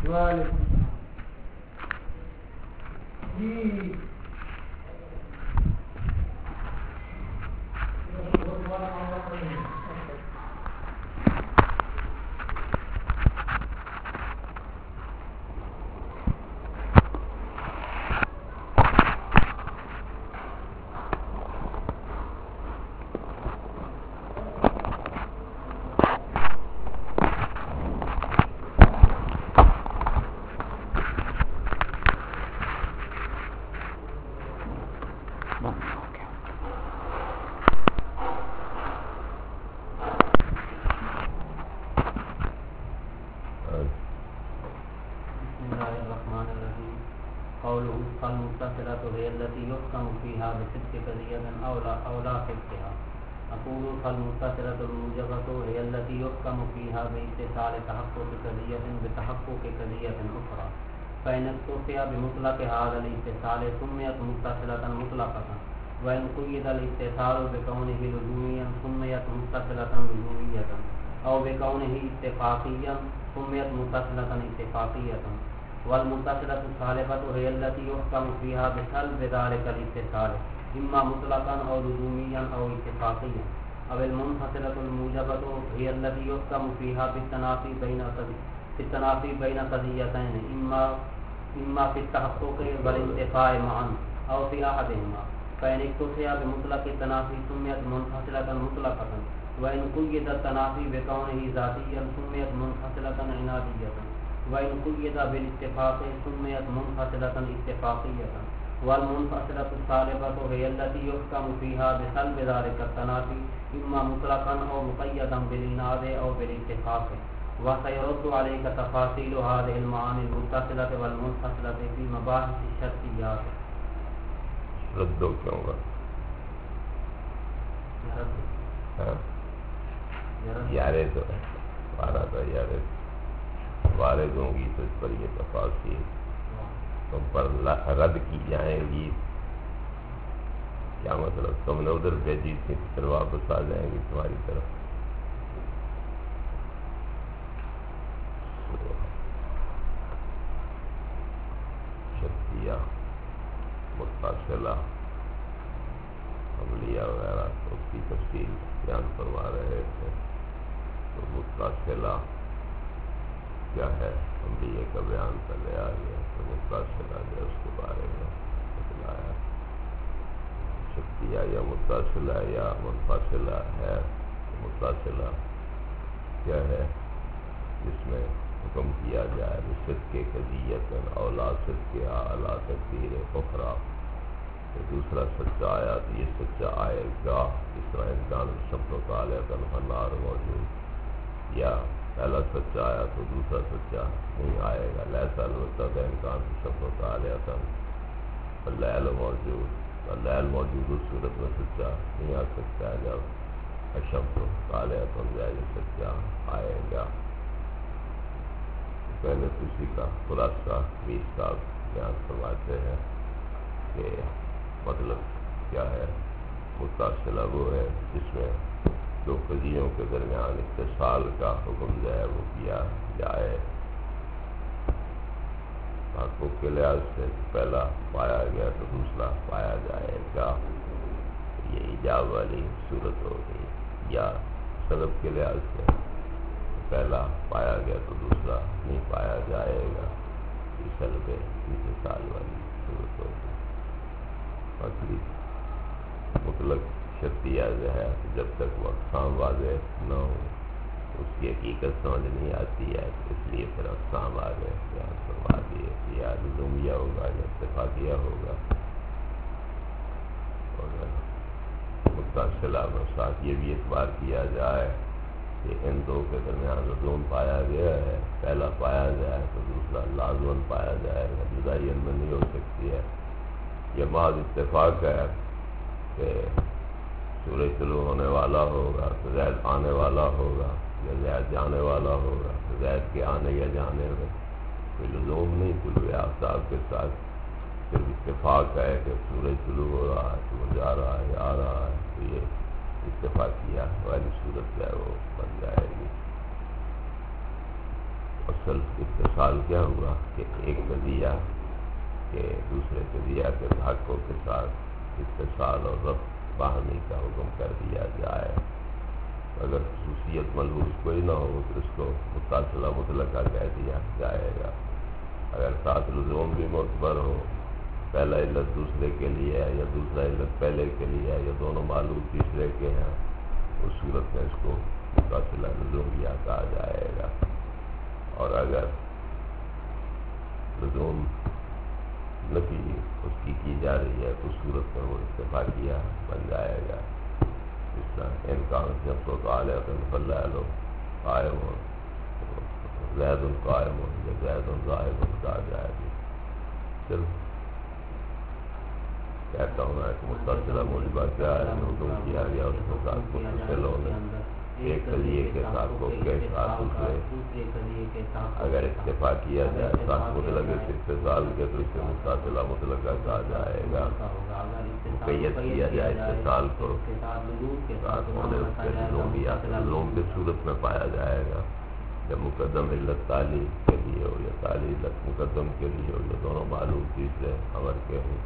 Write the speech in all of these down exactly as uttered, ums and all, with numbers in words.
وعلیکم السلام جی فالمتصلة الموجبة هي التي يحكم فيها باتصال تحقق قضية بتحقق قضية أخرى فإن اكتفي بمطلق هذا الاتصال سميت متصلة مطلقة وإن قيد الاتصال بكونه لزوميا سميت متصلة لزومية أو بكونه اتفاقيا سميت متصلة اتفاقية والمتصلة السالبة هي التي يحكم فيها بسلب ذلك الاتصال إما مطلقا أو لزوميا أو اتفاقيا أو المنفصلة الموجبة هي التي يحكم فيها بالتنافي بين بالتنافي بين قضيتين إما إما في التحقق والانتفاع معا أو في أحدهما فإن اكتفي بمطلق التنافي سميت منفصلة مطلقة وإن قيد التنافي بكونه ذاتيا سميت منفصلة عنادية وإن قيد بالاتفاق سميت منفصلة اتفاقية والمنفصلة السالبة هي التي يحكم فيها بسلب ذلك التنافي إما مطلقا أو مقيدا بالإناد أو بالاتفاق وسيرد عليك تفاصيل هذه المعاني المتصلة والمنفصلة في مباحث الشرطيات. ردو کیوں گا یارے تو ہے وارہ تھا یارے وارے دوں گی تو اس پر یہ تفاصیل تم پر رد کی جائیں گی. کیا مطلب تم نے ادھر بھیجی تھی پھر واپس آ جائیں گی تمہاری طرف. شرطیہ متصلہ عملیہ وغیرہ تو اس کی تفصیل بیان فرما رہے تھے. تو متصلہ کیا ہے عملیہ کا بیان کر لیا گیا. تو متصلہ جو اس کے بارے میں بتلایا شرطیہ یا متصلہ یا منفصلہ ہے. متصلہ کیا ہے جس میں حکم کیا جائے صدق قضیت اولا صدق اعلیٰ تقدیر اخرى کہ دوسرا سچا آیا تو یہ سچا آئے گا. اس طرح امکان شمس و طالع النار موجود یا پہلا سچا آیا تو دوسرا سچا نہیں آئے گا. لیسا البتہ امکان شمس و طالع اللیل موجود اللیل موجود اس صورت میں سچا نہیں آ سکتا ہے جب شمس و طالع جائے سچا آئے گا. پہلے کسی کا خلاصہ میر صاحب بیان فرماتے ہیں کہ مطلب کیا ہے. متصلہ وہ ہے جس میں دو قضیوں کے درمیان اتصال کا حکم جو ہے وہ کیا جائے. حقوق کے لحاظ سے پہلا پایا گیا تو دوسرا پایا جائے گا. یہ ایجاب والی صورت ہوگی. یا سبب کے لحاظ سے پہلا پایا گیا تو دوسرا نہیں پایا جائے گا. یہ سلب اتصال والی صورت ہوگی. باقی مطلق شرطیہ جو ہے جب تک وہ اقسام واضح نہ ہو اس کی حقیقت سمجھ نہیں آتی ہے. اس لیے پھر اقسام آگے بیان فرما دیے کہ یا لزومیہ ہوگا یا اتفاقیہ ہوگا. اور متصلہ میں ساتھ یہ بھی اعتبار کیا جائے کہ ان دو کے درمیان لزوم پایا گیا ہے. پہلا پایا جائے تو دوسرا لازماً پایا جائے گا. جدائی ان میں نہیں ہو سکتی ہے. یہ محض اتفاق ہے کہ سورج طلوع ہونے والا ہوگا تو زید آنے والا ہوگا یا زید جانے والا ہوگا. زید کے آنے یا جانے میں کوئی لزوم نہیں. طلوع آفتاب کے ساتھ صرف اتفاق ہے کہ سورج طلوع ہو رہا ہے تو وہ جا رہا ہے یا آ رہا ہے. تو یہ اتفاقیہ والی صورت جو ہے وہ بن جائے گی. اصل اتصال کیا ہوا کہ ایک قضیہ کہ دوسرے قضیہ کے تحقق کے ساتھ اتصال اور ربط باہمی کا حکم کر دیا جائے. اگر خصوصیت ملحوظ کوئی نہ ہو تو اس کو متصلہ مطلقہ کہہ دیا جائے گا. اگر ساتھ لزوم بھی معتبر ہو، پہلا علت دوسرے کے لیے ہے یا دوسرا علت پہلے کے لیے ہے یا دونوں معلوم تیسرے کے ہیں، اس صورت میں اس کو متصلہ لزومیہ کہا جائے گا. اور اگر لزوم نفی اس کی کی جا رہی ہے تو اس صورت میں وہ اتفاقیہ بن جائے گا. اس طرح امکان جب تو علیہ فلو قائم ہو زید القائم ہو یا زید الظاہر کہا جائے گا. چلو کہتا ہوں میں کہ متصلہ موجبہ کیا ہے، حکم کیا گیا اس کے ساتھ متصل ہونے ایک قضیے کے ساتھ کو کے ساتھ دوسرے اگر اتفاق کیا جائے ساتھ مطلق اس اتصال کے تو اس سے متصلہ مطلقہ کہا جائے گا. مقید کیا جائے اتصال کو ساتھ ہونے اس کے لزوم بھی لزوم کی صورت میں پایا جائے گا جب مقدم علت تعلیل کے لیے ہو یا تعلیل علت مقدم کے لیے ہو یا دونوں معلوم تیسرے خبر کے ہوں.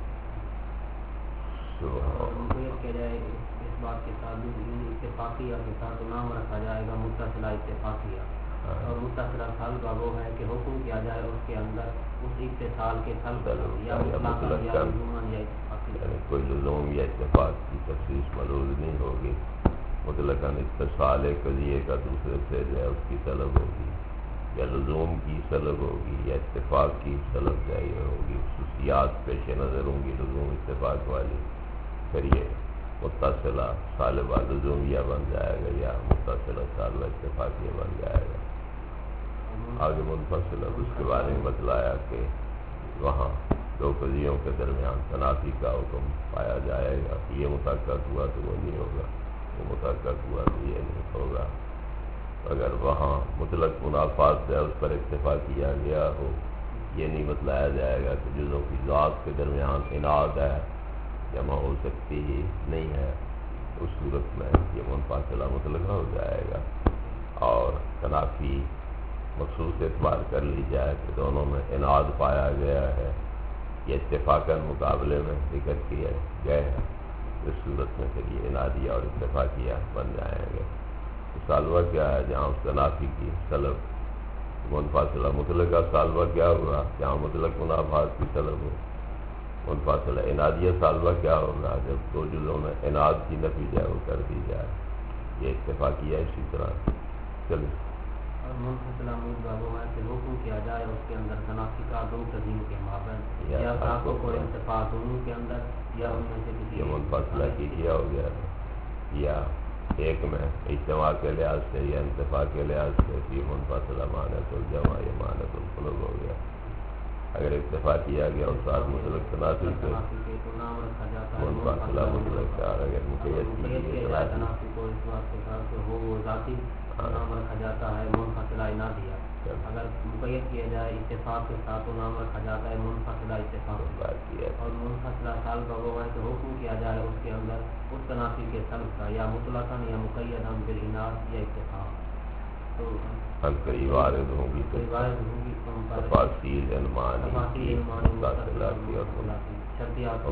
مقید کیا جائے اس بات کے ساتھ اتفاقیہ کے ساتھ نام رکھا جائے گا متصلہ اتفاقیہ. اور متصلہ سال کا وہ ہے کہ حکم کیا جائے اس کے اندر اس اتصال کے سل یا مطلق یا لزوماً یا اتفاقی، یعنی کوئی لزوم یا اتفاق کی تخصیص ملحوظ نہیں ہوگی. مطلقاً اتصال قضیے کا دوسرے سے جو ہے اس کی طلب ہوگی یا لزوم کی طلب ہوگی یا اتفاق کی طلب ظاہر ہوگی. خصوصیات پیش نظر ہوں گی لزوم اتفاق والی، پھر یہ متصلہ صالبہ لزومیہ بن جائے گا یا متصلہ صالبہ اتفاقیہ بن جائے گا. آگے منفصلہ اس کے بارے میں بتلایا کہ وہاں دو قضیوں کے درمیان تنافی کا حکم پایا جائے گا. یہ مطابقت ہوا تو وہ نہیں ہوگا، وہ مطابقت ہوا تو یہ نہیں ہوگا. اگر وہاں مطلق منافات ہے اس پر اتفاق کیا گیا ہو، یہ نہیں بتلایا جائے گا کہ جزوں کی ذات کے درمیان اناد ہے جمع ہو سکتی ہی نہیں ہے. اس صورت میں یہ منفصلہ مطلقہ ہو جائے گا. اور تنافی مخصوص اعتبار کر لی جائے کہ دونوں میں اناد پایا گیا ہے، یہ اتفاقاً مقابلے میں ذکر کیے گئے ہیں. اس صورت میں پھر یہ انادیہ اور اتفاقیہ بن جائیں گے. سالوہ کیا ہے جہاں اس تنافی کی طلب منفصلہ مطلقہ سالوہ کیا ہوا جہاں مطلق منافات کی طلب ہو. منفصلہ انادیہ سالوہ کیا ہوگا جب دو جزوں میں اناد کی نفی جائے وہ کر دی جائے. یہ اتفاقیہ اسی طرح چلے. اور منفصلہ موجبہ وہ ہے کہ حکم کیا جائے اس کے اندر تنافی کا دو قضیوں کے مابین یا تحقق اور اتفاق دونوں کے اندر یا ان میں سے کسی. یہ منفصلہ کی کیا ہو گیا یا ایک میں اجتماع کے لحاظ سے یا اتفاق کے لحاظ سے یہ منفصلہ معنیۃ الجمع یا معنیۃ القلوب ہو گیا. اگر اتفاق کیا گیا اور ساتھ مطلق تنافی کے منفصلہ مطلق کا اگر مقید کی گئی تنافی کو اس بات کے ساتھ کہ وہ ذاتی نام رکھا جاتا ہے منفصلہ انادیہ. اگر مقید کیا جائے اتفاق کے ساتھ تو نام رکھا جاتا ہے منفصلہ اتفاق. اور منفصلہ سال کا وہ ہے کہ حکم کیا جائے اس کے اندر اس تنافی کے سلب کا یا مطلقاً یا مقیداً بالاناد یا اتفاق. تو ہم کئی وارد ہوں گی تو تفاصیل علمانی کی متصلاتی اور شرطیات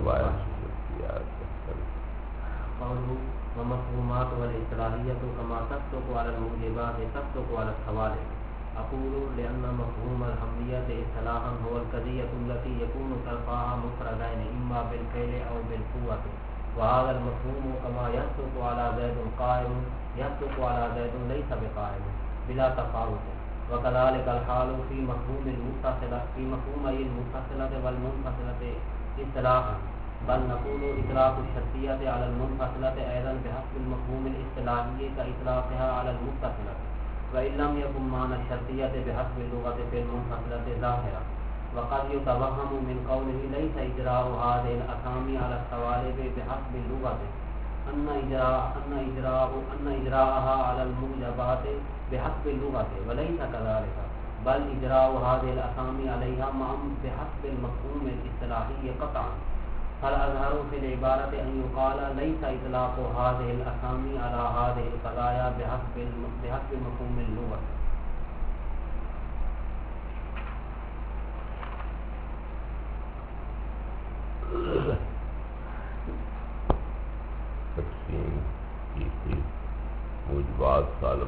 ومفہومات والاصطلاحیت کما تصدق علی الموجبات تصدق علی الثوابت. اقول لأن مفهوم الحملیت اصطلاحا هو القضیۃ التي يكون طرفها مفردین اما بالفعل او بالقوة، وهذا المفهوم كما يصدق على زید قائم يصدق على زید ليس بقائم بلا تفاوت. وكذلك الحال في مفهوم المتصلة في مفهومي المتصلة والمنفصلة اصطلاحا، بل نقول اطلاق الشرطیت على المنفصلة ايضا بحسب المفهوم الاصطلاحي كاطلاقها على المتصلة، وان لم يكن معنى الشرطیت بحسب اللغة في المنفصلة ظاهرا. وقد يتوهم من قوله ليس اجراء هذه الاسامي على الثوالب بحسب اللغة ان اجراء ان اجراء ان اجراءها على الموجبات بحسب اللغة، وليس كذلك، بل اجراء هذه الاسامي عليها معا بحسب المفهوم الاصطلاحي قطعا. فالأظهر في العبارة أن يقال ليس إطلاق هذه الأسامي على هذه القضايا بحسب بحسب مفهوم اللغة.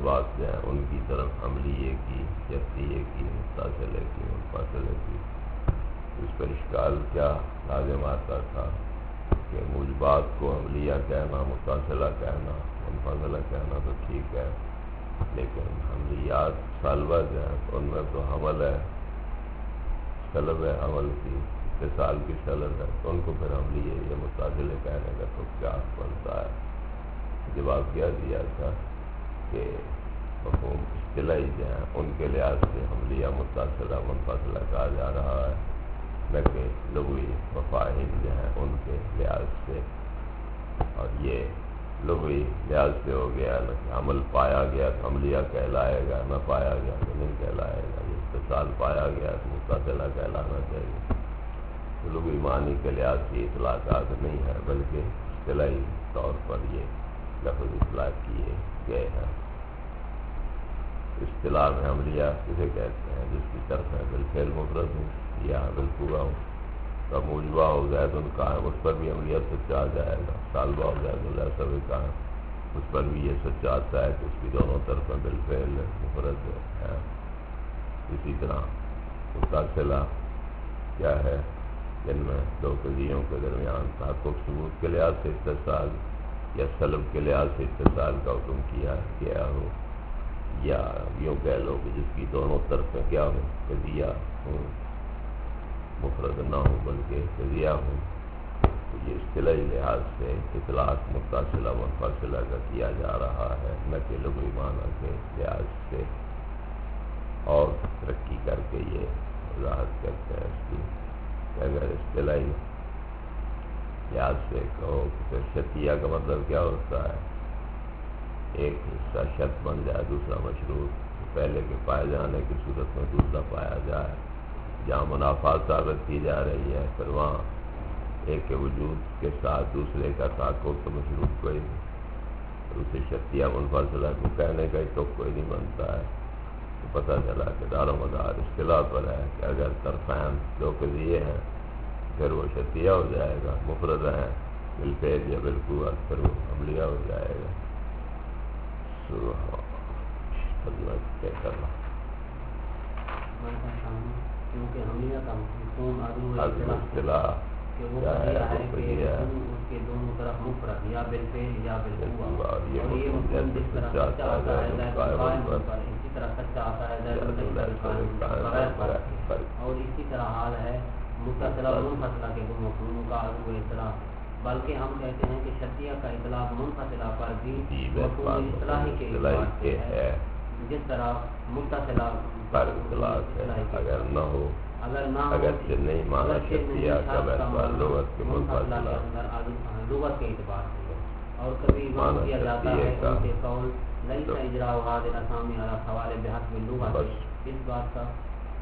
بات جو ہے ان کی طرف عملیے کی، شرطیے کی، متصلے کی، منفصلے کی، اس پر اشکال کیا لازم آتا تھا کہ موجبات کو عملیہ کہنا، متصلہ کہنا، منفصلہ کہنا تو ٹھیک ہے، لیکن عملیات سالبہ جو ہیں ان میں تو حمل ہے، سلب ہے، عمل کی اتصال کی سلب ہے، تو ان کو پھر عملیہ یا متصلے کہنے کا تو کیا بنتا ہے؟ جواب کیا دیا تھا کہ مفہوم اصطلاحی جو ہیں ان کے لحاظ سے عملیہ متصلہ منفصلہ کہا جا رہا ہے، نہ کہ لغوی مفاہیم جو ہیں ان کے لحاظ سے، اور یہ لغوی لحاظ سے ہو گیا نہ کہ عمل پایا گیا تو عملیہ کہلائے گا، نہ پایا گیا تو نہیں کہلائے گا، یہ اتصال پایا گیا تو متصلہ کہلانا چاہیے۔ تو لغوی معنی کے لحاظ سے اطلاقات نہیں ہے، بلکہ اصطلاحی طور پر یہ لفظ اطلاق کیے گئے ہیں۔ اصطلاح میں عملیہ کسے کہتے ہیں؟ جس کی طرف ہے بالفعل مفرد ہوں یا بالقوہ ہوں، تو موجبہ ہو زید قائم، اس پر بھی عملیہ سچا آ جائے گا، سالبہ ہو زید لیسا بقائم، اس پر بھی یہ سچا آتا ہے کہ اس کی دونوں طرفیں بالفعل مفرد ہے۔ اسی طرح متصلہ کیا ہے؟ جن میں دو قضیوں کے درمیان تحقق ثبوت کے لحاظ سے اتصال یا سلب کے لحاظ سے اتصال کا حکم کیا گیا ہو، یا یوں کہہ لو کہ جس کی دونوں طرفیں کیا ہوں، قضیہ ہوں، مفرد نہ ہوں بلکہ قضیہ ہوں، تو یہ اصطلاحی لحاظ سے اطلاق متصلہ منفصلہ کا کیا جا رہا ہے، نہ کہ لغوی معنی کے لحاظ سے۔ اور ترقی کر کے یہ وضاحت کرتے ہیں اس کی کہ اگر اصطلاحی لحاظ سے کہو کہ پھر شرطیہ کا مطلب کیا ہوتا ہے؟ ایک حصہ شرط بن جائے، دوسرا مشروط، پہلے کے پائے جانے کی صورت میں دوسرا پایا جائے، جہاں منافات ثابت کی جا رہی ہے پھر وہاں ایک کے وجود کے ساتھ دوسرے کا تحقق تو مشروط کوئی نہیں، اسے شرطیہ منفصلہ کو کہنے کا ہی تو کوئی نہیں بنتا ہے۔ تو پتہ چلا کہ دار و مدار اصطلاح پر ہے کہ اگر طرفین دو قضیے ہیں پھر وہ شرطیہ ہو جائے گا، مفرد ہیں بالفعل یا بالقوت پھر وہ عملیہ ہو جائے گا۔ کیا کرنا کیونکہ عملیہ کا مفہوم اصطلاح کہ وہ قضیہ ہے کہ اس کے دونوں طرف مفرد یا بالفعل یا بالقوہ، اور یہ مفہوم جس طرح سچا آتا ہے ذات قائم پر، اسی طرح سچا آتا ہے ذات قائم پر، اور اسی طرح حال ہے متصلہ و منفصلہ کے دو مفہوموں کا عضو اطلاع، بلکہ ہم کہتے ہیں کہ شرطیہ کا اطلاق منفصلہ پر بھی مفہوم اصطلاحی کے اعتبار سے ہے، جس طرح متصلہ پر اطلاق ہے، اگر نہ ہو اگر نہ اگرچہ نہیں مانا شرطیہ کا بہتر لغت کے منفصلہ لغت کے اعتبار سے، اور کبھی مانا کیا جاتا ہے ان کے قول لیس اجراء هذه الاسامی علی سوال بحسب اللغت، اس بات کا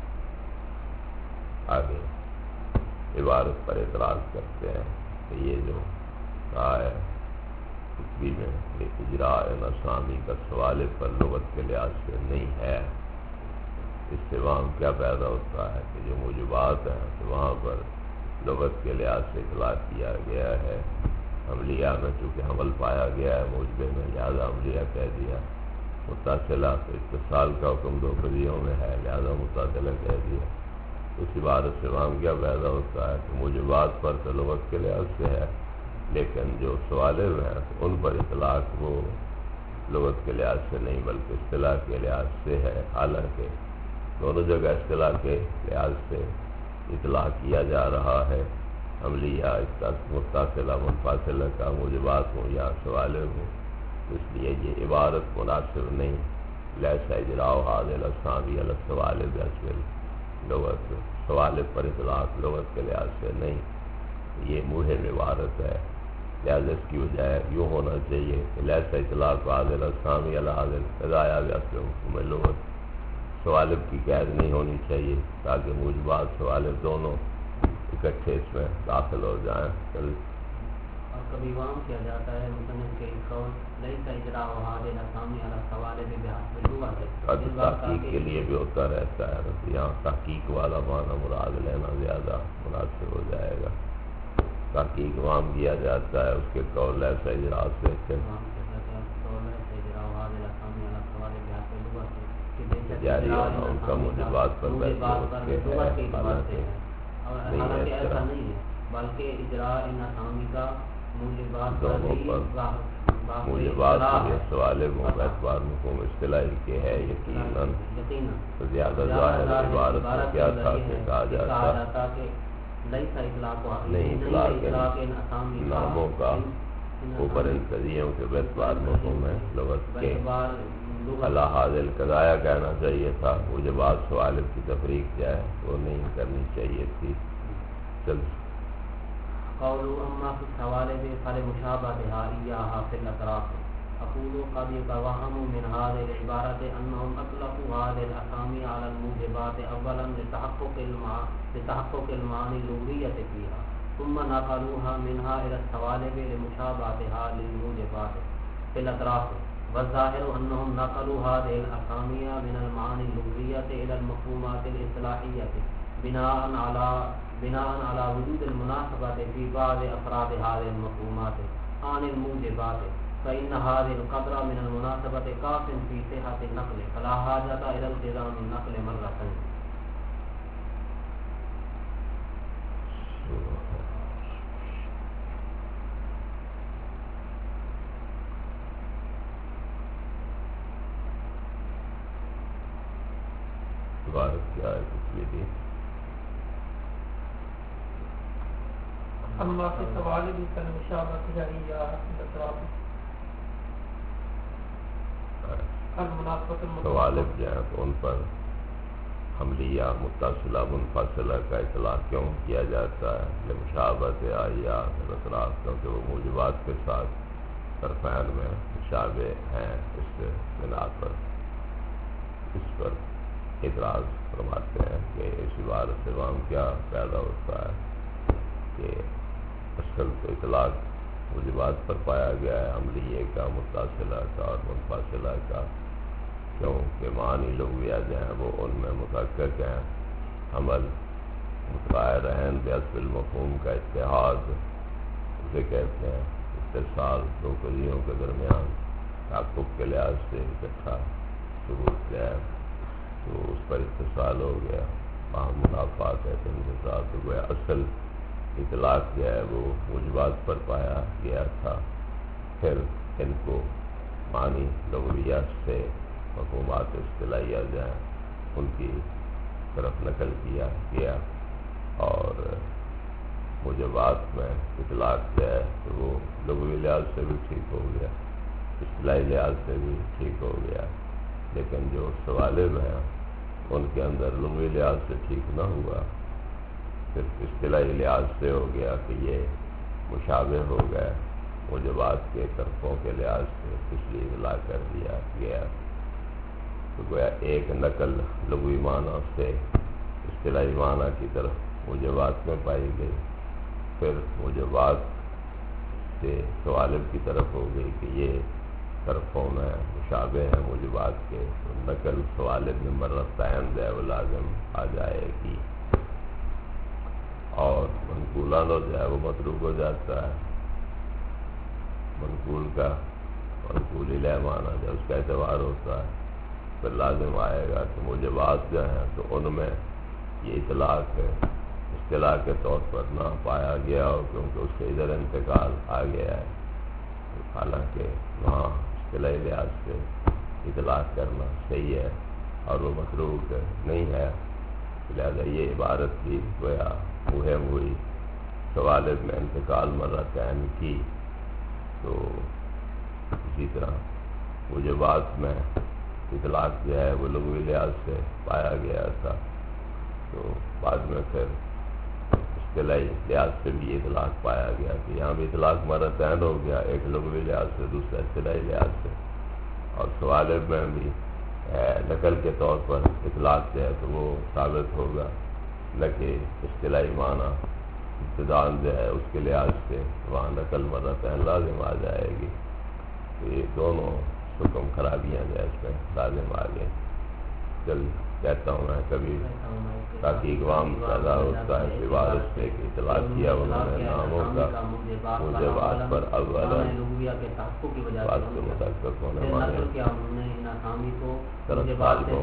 آگے عبارت پر اعتراض کرتے ہیں کہ یہ جو کہا ہے خطبی میں کہ اجراء اسامی کا سوال پر لغت کے لحاظ سے نہیں ہے، اس سے وہاں کیا پیدا ہوتا ہے کہ جو موجبات ہیں تو وہاں پر لغت کے لحاظ سے اطلاق کیا گیا ہے، عملیہ میں چونکہ حمل پایا گیا ہے موجبے میں لہذا عملیہ کہہ دیا، متصلہ تو اتصال کا حکم دو قضیوں میں ہے لہذا متصلہ کہہ دیا۔ اس عبارت سے وہاں کیا پیدا ہوتا ہے کہ موجبات پر تو لغت کے لحاظ سے ہے، لیکن جو سوالب ہیں ان پر اطلاق وہ لغت کے لحاظ سے نہیں بلکہ اصطلاح کے لحاظ سے ہے، حالانکہ دونوں جگہ اصطلاح کے لحاظ سے اطلاع کیا جا رہا ہے، عملیہ متصلہ منفصلہ کا موجبات ہوں یا سوالب ہوں، اس لیے یہ عبارت مناسب نہیں، لیس اجراء هذه الاسامی علی السوالب بحسب لغت، سوالب پر اطلاق لغت کے لحاظ سے نہیں، یہ موہم عبارت ہے، لہذا اس کی وجہ یوں ہونا چاہیے کہ لیس اطلاق هذه الاسامی علی هذه القضایا بحسب حکم لغت، سوالب کی قید نہیں ہونی چاہیے تاکہ موجبات سوالب دونوں اکٹھے اس میں داخل ہو جائیں۔ اور کبھی وہاں کیا جاتا ہے مصنف کے قول لیس اجراء هذه الاسامی علی السوالب بحسب اللغت، اس تحقیق کے لیے بھی ہوتا رہتا ہے، یہاں تحقیق والا معنی مراد لینا زیادہ مناسب ہو جائے گا، تحقیق وہاں کیا جاتا ہے اس کے قول لیس اجراء سے جاری ہونا ان کا موجبات پر موجبات پر کے لغت کے اعتبار سے ہے ہے، نہیں حالانکہ ہے اس ایسا طرح نہیں ہے، بلکہ اجراء ان اسامی کا موجبات پر دونوں بھی پر واقعی موجبات اصطلاح جو ہے، سوال اعتبار مفہوم اصطلاحی کے ہے یقیناً تو زیادہ ظاہر عبارت میں کیا تھا کہ کہا جاتا کہ لیس اطلاق نہیں اطلاق ان اسامی ناموں کا اوپر ان قضیوں کے اعتبار مفہوم ہے لغت کے اللہ حاضل قضایا کہنا چاہیے تھا، وہ جب آج سوال کی تفریق جائے وہ نہیں کرنی چاہیے تھی. چل قولوا اما في الثوالب فلمشابهتها اياها في الاطراف. اقول قد يتوهم من هذه العبارة انهم اطلقوا هذه الاسامي على الموجبات اولا لتحقق المع... لتحقق المعاني اللغوية فيها، ثم نقلوها منها الى الثوالب لمشابهتها للموجبات في الاطراف، والظاهر انهم نقلوا هذه الاسامي من المعاني اللغوية الى المفهومات الاصطلاحية بناء على بناء على وجود المناسبة في بعض افراد هذه المفهومات عن الموجبات، فإن هذه القدر من المناسبة كاف في صحة النقل، فلا حاجة إلى التزام النقل مرتين. عبارت کیا ہے پچھلی دی؟ اما فی الثوالب فلمشابهتها اياها في الاطراف المناسبۃ ثوالب جو ہیں تو ان پر حملیہ متصلہ منفصلہ کا اطلاق کیوں کیا جاتا ہے؟ لمشابہت آیا اطراف، کیونکہ وہ موجبات کے ساتھ طرفین میں مشابہ ہیں، اس سے بنا پر اس پر اعتراض فرماتے ہیں کہ اس عبارت سے وہاں کیا پیدا ہوتا ہے کہ اصل تو اطلاق موجبات پر پایا گیا ہے، عملیے کا، متصلہ کا اور منفصلہ کا، کیونکہ معنی لغویہ جو ہیں وہ ان میں متحقق ہیں. عمل متغیر عین بحسب المفہوم کا اتحاد اسے کہتے ہیں، اتصال دو قضیوں کے درمیان تحقق کے لحاظ سے اکٹھا ثبوت جو ہے تو اس پر اتصال ہو گیا، وہاں منافات ہے تو انتصال تو گویا اصل اطلاق جو ہے وہ موجبات پر پایا گیا تھا، پھر ان کو معنی لغویات سے مفہومات اصطلاحیہ جو ہیں ان کی طرف نقل کیا گیا، اور موجبات میں اطلاق جو ہے تو وہ لغوی لحاظ سے بھی ٹھیک ہو گیا، اصطلاحی لحاظ سے بھی ٹھیک ہو گیا، لیکن جو سوالب ہیں ان کے اندر لغوی لحاظ سے ٹھیک نہ ہوا، صرف اصطلاحی لحاظ سے ہو گیا کہ یہ مشابہ ہو گئے، موجبات کے طرفوں کے لحاظ سے اس لیے اطلاع کر دیا گیا. تو گویا ایک نقل لغوی معنی سے اصطلاحی معنی کی طرف موجبات میں پائی گئی، پھر موجبات سے سوالب کی طرف ہو گئی کہ یہ طرفوں میں مشابہ ہیں موجبات کے، تو نقل سوالب میں مرتين جو ہے وہ لازم آ جائے گی، اور منقولہ جو ہے وہ متروک ہو جاتا ہے. منقول کا منقول الیہ معنی جو اس کا اعتبار ہوتا ہے، پھر لازم آئے گا کہ موجبات جو ہیں تو ان میں یہ اطلاق ہے اصطلاح کے طور پر نہ پایا گیا ہو، کیونکہ اس کے ادھر انتقال آ گیا ہے، حالانکہ وہاں اصطلاحی لحاظ سے اطلاق کرنا صحیح ہے اور وہ متروک نہیں ہے. لہذا یہ عبارت بھی گویا مہم ہوئی، سوالب میں انتقال مرتين کی، تو اسی طرح موجبات میں اطلاق جو ہے وہ لغوی لحاظ سے پایا گیا تھا، تو بعد میں پھر اصطلاحی لحاظ سے بھی اطلاق پایا گیا کہ یہاں بھی اطلاق مرتين ہو گیا، ایک لغوی لحاظ سے دوسرا اصطلاحی لحاظ سے، اور سوالب میں بھی نقل کے طور پر اطلاق جو ہے تو وہ ثابت ہوگا، نہ کہ اصطلاحی معنی ابتداءً جو ہے اس کے لحاظ سے وہاں نقل مرتين لازم آ جائے گی. تو یہ دونوں حکم خرابیاں جو ہے اس میں لازم آ گئے. چل کہتا ہوں میں کبھی تاکہ اقوام پیدا ہوتا ہے کہ وارث سے کہ اطلاع کیا انہوں نے ناموں کا مجھے بات پر اول بات کے متحقق ہونے والے طرف طالبوں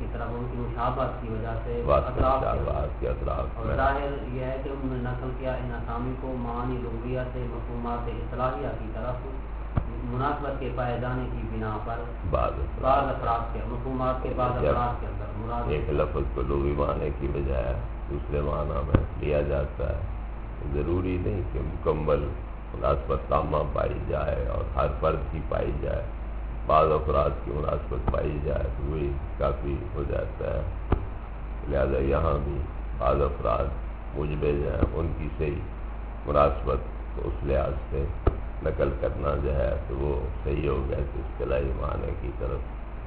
کے بات کے اطراف میں ظاہر یہ ہے کہ انہوں نے نقل کیا ان اسامی کو معانی لغویہ سے مفہومات اصطلاحیہ کی طرف مناسبت کے پائے جانے کی بنا پر بعض بعض افراد کے مفہومات کے بعض افراد کے اندر مراد ایک لفظ کو لغوی معنی کی بجائے دوسرے معنی میں لیا جاتا ہے ضروری نہیں کہ مکمل مناسبت تامہ پائی جائے اور ہر فرد کی پائی جائے بعض افراد کی مناسبت پائی جائے تو وہی کافی ہو جاتا ہے لہذا یہاں بھی بعض افراد مجبے جائیں ان کی صحیح مناسبت تو اس لحاظ سے نقل کرنا جو ہے تو وہ صحیح ہو گیا کہ اصطلاحی معنی کی طرف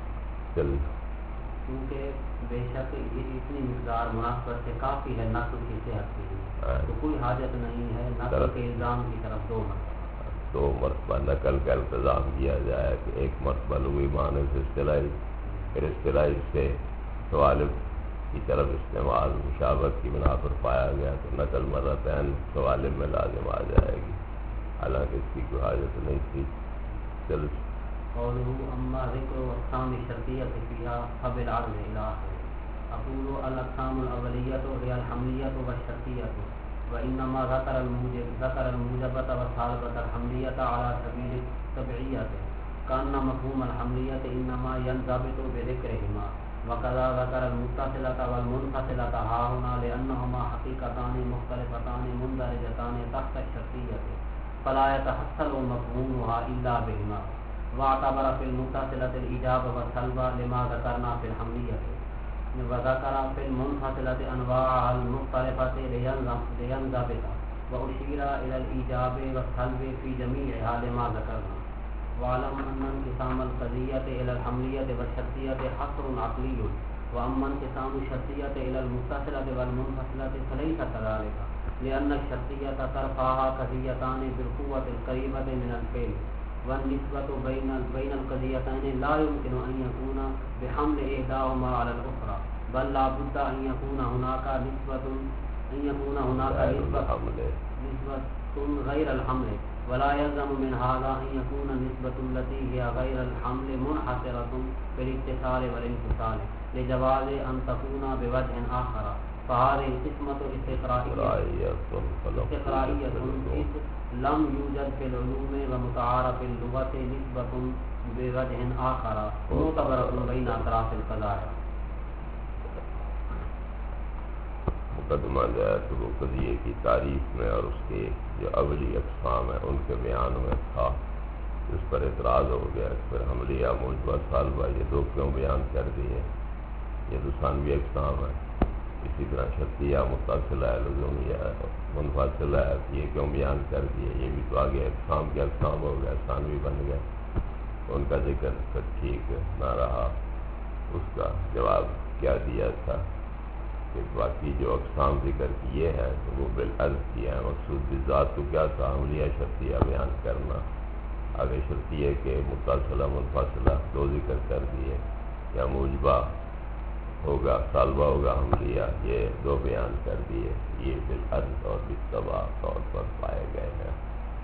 چل کیونکہ بے شک یہ اتنی مقدار مناسبت سے کافی ہے نقل کی صحت کے لیے تو کوئی حاجت نہیں ہے نقل کے الزام کی طرف دو مرتبہ دو مرتبہ نقل کا التزام کیا جائے کہ ایک مرتبہ لغوی معنی سے اصطلاحی پھر اصطلاحی سے سوالب کی طرف استعمال مشابہت کی بنا پر پایا گیا تو نقل مرتين سوالب میں لازم آ جائے گی حالانکہ اس کی کوئی حاجت نہیں تھی چل قوله اما ذکر اقسام الشرطیۃ فیہا فبالعرض الہ اقول الاقسام الاولیۃ هي الحملیۃ والشرطیۃ وانما ذکر الموجب ذکر الموجبۃ والسالبۃ الحملیۃ علی سبیل التبعیۃ کان مفہوم الحملیۃ انما ينضبط بذکرهما وكذا ذكر المتصلة والمنفصلة ها هنا لأنهما حقيقتان مختلفتان مندرجتان تحت الشرطية فلا يتحصل مفهومها إلا بهما واعتبر في المتصلة الإجابة والسلب لما ذكرنا في الحملية وذكر في المنفصلة أنواعها المختلفة لينضبط وأشير إلى الإجابة والسلب في جميعها لما ذكرنا وعلم أن انقسام القضية إلى الحملية والشرطية حصر عقلي وأما انقسام الشرطية إلى المتصلة والمنفصلة فليس كذلك لأن الشرطية ترفعها قضيتان بالقوة القريبة من الفعل والنسبة بين بين القضيتين لا يمكن أن يكون بحمل إحداهما على الأخرى بل لا بد أن يكون هناك نسبة أن يكون هناك نسبة نسبة غير الحمل ولا يلزم من هذا أن يكون النسبة التي هي غير الحمل منحصرة بالاتصال والانفصال لجواز أن تكون بوجه آخر فهذه القسمة استقرائية استقرائية لم يوجد في العلوم ومتعارف اللغة نسبة بوجه آخر معتبرة بين أطراف القضايا مقدمہ جو ہے تو وہ قضیے کی تعریف میں اور اس کے جو اولی اقسام ہیں ان کے بیان میں تھا اس پر اعتراض ہو گیا پھر حملیہ موجبہ سالبہ یہ دو کیوں بیان کر دیے یہ تو ثانوی اقسام ہیں اسی طرح شرطیہ متصلہ ہے لزومیہ منفصلہ ہے یہ کیوں بیان کر دیے یہ بھی تو آگے اقسام کے اقسام ہو گئے ثانوی بن گئے ان کا ذکر پھر ٹھیک نہ رہا اس کا جواب کیا دیا تھا کہ باقی جو اقسام ذکر کیے ہیں تو وہ بالعرض کیا ہے مقصود بالذات تو کیا تھا حملیہ شرطیہ بیان کرنا آگے شرطیہ کے متصلہ منفصلہ دو ذکر کر دیے یا موجبہ ہوگا سالبہ ہوگا حملیہ یہ دو بیان کر دیے یہ بالعرض اور بالتبع طور پر پائے گئے ہیں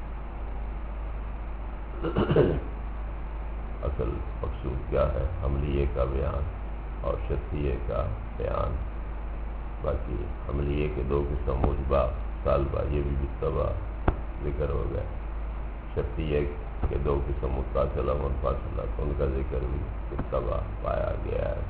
اصل مقصود کیا ہے حملیہ کا بیان اور شرطیہ کا بیان باقی حملیہ کے دو قسم موجبہ سالبہ یہ بھی بالتبع ذکر ہو گئے شرطیہ کے دو قسم متصلہ منفصلہ ان کا ذکر بھی بالتبع پایا گیا ہے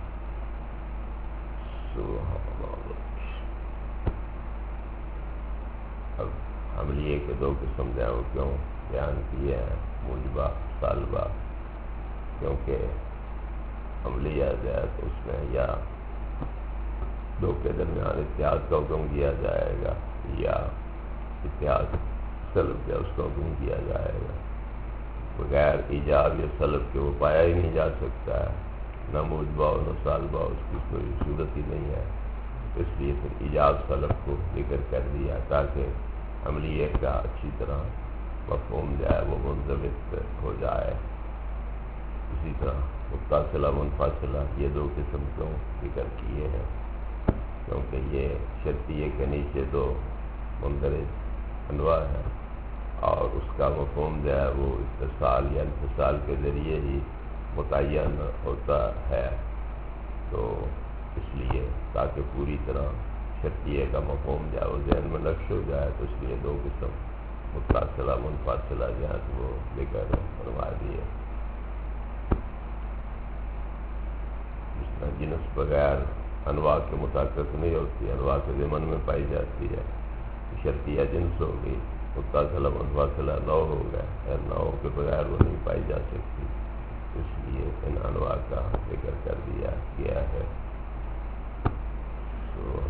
اب حملیہ کے دو قسم جو ہیں وہ کیوں بیان کیے ہیں موجبہ سالبہ کیونکہ حملیہ جو ہے تو اس میں یا دو کے درمیان اتحاد کا حکم کیا جائے گا یا اتحاد سلب کا اس کا حکم کیا جائے گا بغیر ایجاب یا سلب کے وہ پایا ہی نہیں جا سکتا ہے نہ موجبہ ہو نہ سالبہ اس کی کوئی صورت ہی نہیں ہے اس لیے پھر ایجاب سلب کو ذکر کر دیا تاکہ حملیہ کا اچھی طرح مفہوم جو ہے وہ منضبط ہو جائے اسی طرح متصلہ منفصلہ یہ دو قسم کو ذکر کیے ہیں، کیونکہ یہ شرطیے کے نیچے دو مندرج انواع ہیں اور اس کا مفہوم جو ہے وہ اتصال یا انفصال کے ذریعے ہی متعین ہوتا ہے، تو اس لیے تاکہ پوری طرح شرطیے کا مفہوم جو ہے وہ ذہن میں نقش ہو جائے، تو اس لیے دو قسم متصلہ منفصلہ جو ہے وہ ذکر فرما دیے۔ جس طرح جنس بغیر انواع کے مطابقت نہیں ہوتی، انواع کے ضمن میں پائی جاتی ہے، شرطیہ جنس ہوگی، متصلہ منفصلہ نو ہو گئے، نو کے بغیر وہ نہیں پائی جا سکتی، اس لیے ان انواع کا ذکر کر دیا گیا ہے۔ تو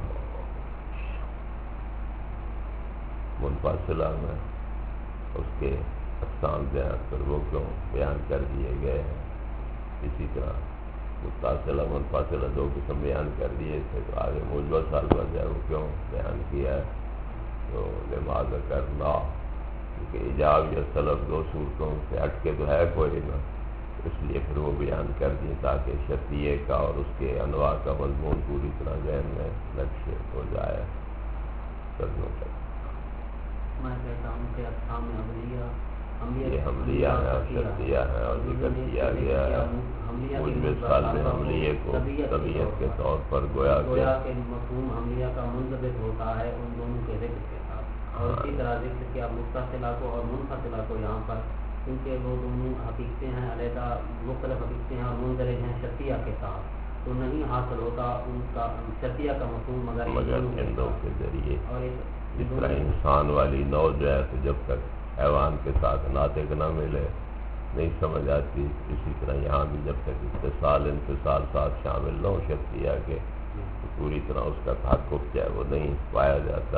منفصلہ میں اس کے اقسام بیان کر وہ کیوں بیان کر دیے گئے ہیں، اسی طرح متصلہ منفصلہ دو قسم بیان کر دیے تھے، تو آگے موجودہ سال پر جو ہے وہ کیوں بیان کیا ہے، تو لماذا کرنا، کیونکہ ایجاب یا طلب دو صورتوں سے ہٹ کے تو ہے کوئی نہ، اس لیے پھر وہ بیان کر دیں تاکہ شرطیے کا اور اس کے انواع کا مضمون پوری طرح ذہن میں نقش ہو جائے۔ کرنے تک میں کہتا ہوں کہ اقسام عملیہ یہ حملیہ ہے اور شرطیہ ہے، اور ذکر کیا گیا ہے موجب سال میں حملیے کو طبیعت کے طور پر گویا کہ مفہوم حملیہ کا منضبط ہوتا ہے ان دونوں کے ذکر کے ساتھ، اور اسی طرح ذکر کیا متصلہ کو اور منفصلہ کو یہاں پر، کیونکہ وہ دونوں حقیقتیں ہیں، علیحدہ مختلف حقیقتیں ہیں اور مندرج ہیں شرطیہ کے ساتھ، تو نہیں حاصل ہوتا ان کا شرطیہ کا مفہوم مگر ان دو کے ذریعے۔ اور جس طرح انسان والی نو جو ہے تو جب تک حیوان کے ساتھ ناطق نہ ملے نہیں سمجھ آتی، اسی طرح یہاں بھی جب تک اتصال انفصال ساتھ شامل نہ ہو شرطیہ کے تو پوری طرح اس کا تحقق جو ہے وہ نہیں پایا جاتا۔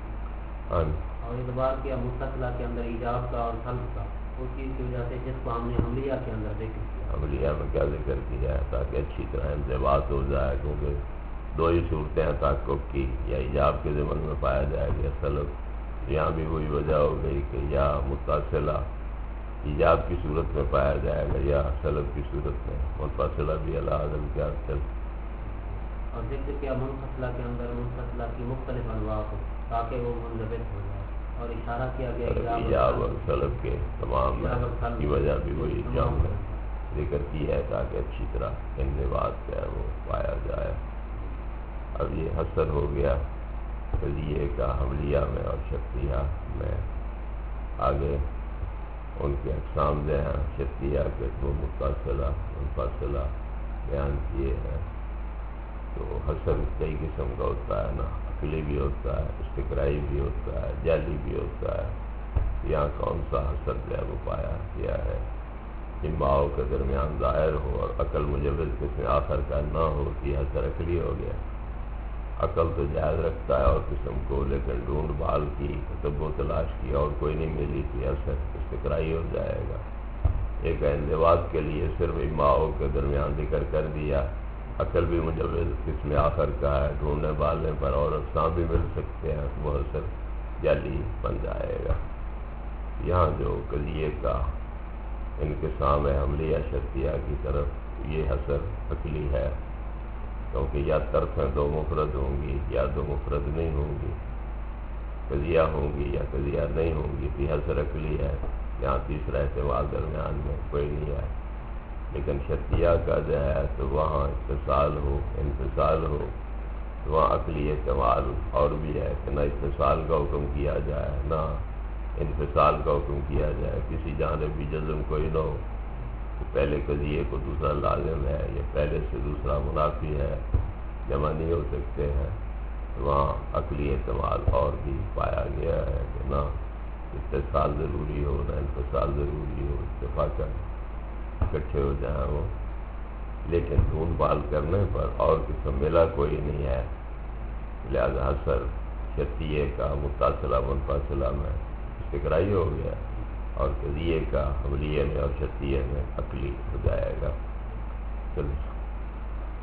اور اعتبار کیا متصلہ کے اندر ایجاب کا اور طلب کا، اس چیز کی وجہ سے جس کو ہم نے حملیہ کے اندر ذکر کیا، حملیہ میں کیا ذکر کیا ہے تاکہ اچھی طرح انضباط ہو جائے، کیونکہ دو ہی صورتیں ہیں تحقق کی، یا ایجاب کے ضمن میں پایا جائے گا طلب، یہاں بھی وہی وجہ ہو گئی کہ یا متصلہ ایجاب کی صورت میں پایا جائے گا یا طلب کی صورت میں، منفصلہ بھی اللہ عالم کیا چل۔ اور ذکر کیا منفصلہ کے اندر منفصلہ کی مختلف انواع کو تاکہ وہ منضبط ہو جائے، اور اشارہ کیا گیا ایجاب اور طلب کے تمام کی وجہ بھی وہی جام ہے ذکر کی ہے تاکہ اچھی طرح انضباط جو ہے وہ پایا جائے۔ اب یہ حصر ہو گیا قضیے کا حملیہ میں اور شرطیہ میں، آگے ان کے اقسام جو ہیں شرطیہ کے تو متصلہ منفصلہ بیان کیے ہیں۔ تو حصر کئی قسم کا ہوتا ہے نا، عقلی بھی ہوتا ہے، استقرائی بھی ہوتا ہے، جعلی بھی ہوتا ہے۔ یہاں کون سا حصر جو ہے وہ پایا گیا ہے، اجماع کے درمیان ظاہر ہو اور عقل مجوز کس میں آخر کا نہ ہو، یہ حصر عقلی ہو گیا۔ عقل تو جائز رکھتا ہے اور قسم کو، لیکن ڈھونڈ بھال کی کتب و تلاش کی اور کوئی نہیں ملی تو اثر استقرائی ہو جائے گا۔ ایک انضباط کے لیے صرف اجماع کے درمیان ذکر کر دیا، عقل بھی مجوز قسم آخر کا ہے، ڈھونڈنے والے پر اور اقسام بھی مل سکتے ہیں، وہ اثر جعلی بن جائے گا۔ یہاں جو قضیے کا انقسام ہے حملیہ شرطیہ کی طرف، یہ حصر عقلی ہے، کیونکہ یا طرفیں دو مفرد ہوں گی یا دو مفرد نہیں ہوں گی، قضیہ ہوں گی یا قضیہ نہیں ہوں گی، یہ حصر عقلی ہے، یہاں تیسرا احتمال درمیان میں کوئی نہیں ہے۔ لیکن شرطیہ کا جو ہے تو وہاں اتصال ہو انفصال ہو، تو وہاں عقلی احتمال اور بھی ہے کہ نہ اتصال کا حکم کیا جائے نہ انفصال کا حکم کیا جائے، کسی جانب بھی جزم کوئی نہ ہو کہ پہلے قضیے کو دوسرا لازم ہے یا پہلے سے دوسرا منافی ہے، جمع نہیں ہو سکتے ہیں، وہاں عقلی احتمال اور بھی پایا گیا ہے کہ نہ اتصال ضروری ہو نہ انفصال ضروری ہو، اتفاقاً اکٹھے ہو جائیں وہ، لیکن ڈھونڈ بھال کرنے پر اور قسم ملا کوئی نہیں ہے، لہذا حصر شرطیے کا متصلہ منفصلہ میں استقرائی ہو گیا اور قضیے کا حملیے میں اور شرطیے میں عقلی ہو جائے گا۔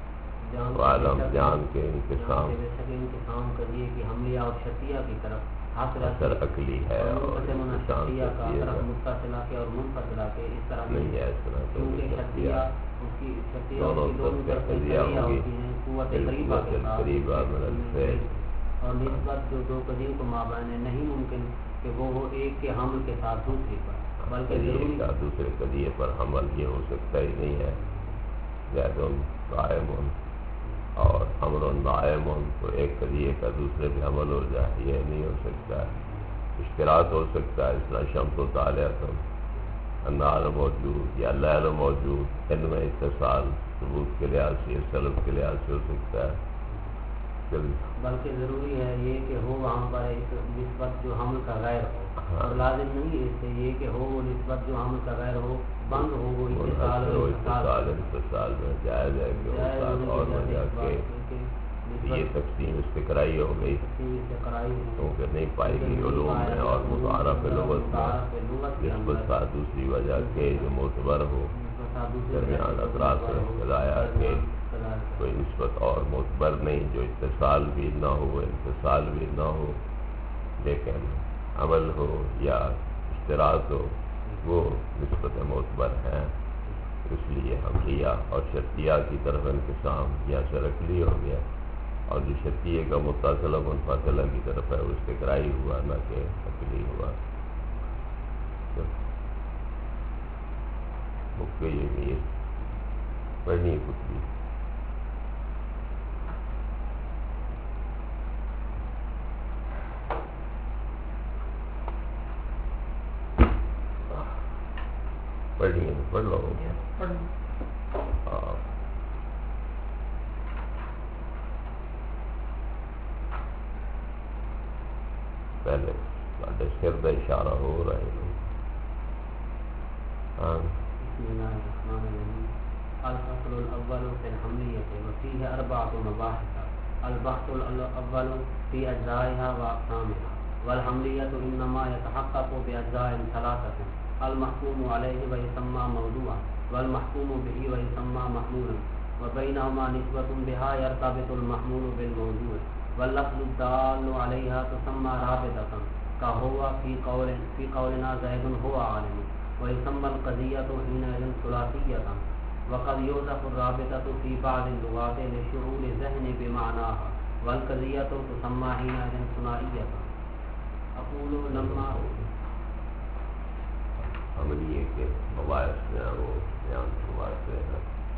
عالم جان کے انقسام بے شک انقسام کریے کہ حملیہ اور شتیہ کی طرف اثر عقلی ہے اور انقسام شتیہ کا شتیہ طرف کا متصلہ کے اور منفصلہ کے اس طرح نہیں ہے، اس طرح تو کیونکہ شتیہ شتیہ اس کی شتیہ دونوں کی دونوں طرف طرف قضیہ قضیہ ہوگی ہوتی ہیں قوت قریبہ قوت کے ساتھ قریبہ من الفعل، اور نسبت جو دو قدیم کو مابین ہے نہیں ممکن کہ وہ ہو ایک کے حمل کے ساتھ دوسری پر، بلکہ قضیے ضروری کا دوسرے قضیے پر حمل یہ ہو سکتا ہی نہیں ہے. زید قائم اور امر نائم تو ایک قضیے کا دوسرے پہ حمل ہو جائے، یہ نہیں ہو سکتا. اشتراک ہو سکتا ہے، اس طرح شمس و طالعتم انار موجود یا لیل موجود، ان میں اتصال ثبوت کے لحاظ سے سلب کے لحاظ سے ہو سکتا ہے. بلکہ ضروری ہے یہ کہ ہو وہاں پر ایک نسبت جو حمل کا غیر ہو، اور لازم نہیں اس سے یہ کہ ہو وہ نسبت جو حمل کا غیر ہو بند ہو، وہ اتصال وہ اتصال انفصال میں جائز ہے کہ اتصال اور وجہ کے یہ تقسیم استقرائی ہو گئی کیونکہ نہیں پائی گئی علوم میں اور متعارف لغت میں نسبت کا دوسری وجہ کے جو معتبر ہو درمیان اطراف خلایا کے کوئی نسبت اور معتبر نہیں، جو اتصال بھی نہ ہو انفصال بھی نہ ہو لیکن عمل ہو یا اشتراک ہو، وہ نسبت معتبر ہیں. اس لیے حملیہ اور شتیہ کی طرف انقسام یا سرکلی ہو گیا، اور جو شتیہ کا متصلہ منفصلہ کی طرف ہے وہ استقرائی ہوا نہ کہ عقلی ہوا. مکہ یہ بھی پڑھنی کچھ بھی پڑھنی ہے، پڑھ لو. ہاں پہلے ساڈے سر کا اشارہ ہو رہا ہے. ہاں بسم اللہ الرحمن الرحیم. الفصل الاول فی الحملیۃ وفیہ اربعۃ مباحث. البحث الاول فی اجزائها واقسامها. والحملیۃ انما يتحقق باجزاء ثلاثۃ. المحکوم علیہ ویسمى موضوعا والمحکوم به ویسمى محمولا وبینهما نسبۃ بها يرتبط المحمول بالموضوع واللفظ الدال علیها تسمى رابطۃ كهو في قول في قولنا زید هو عالم ويسمى القضية حينئذ ثلاثية. وقد يوصف الرابطة في بعض اللغات لشعور الذهن بمعناها والقضية تسمى حينئذ ثنائية. أقول لما عملیے کے مباحث میں وہ بیان فرماتے ہیں.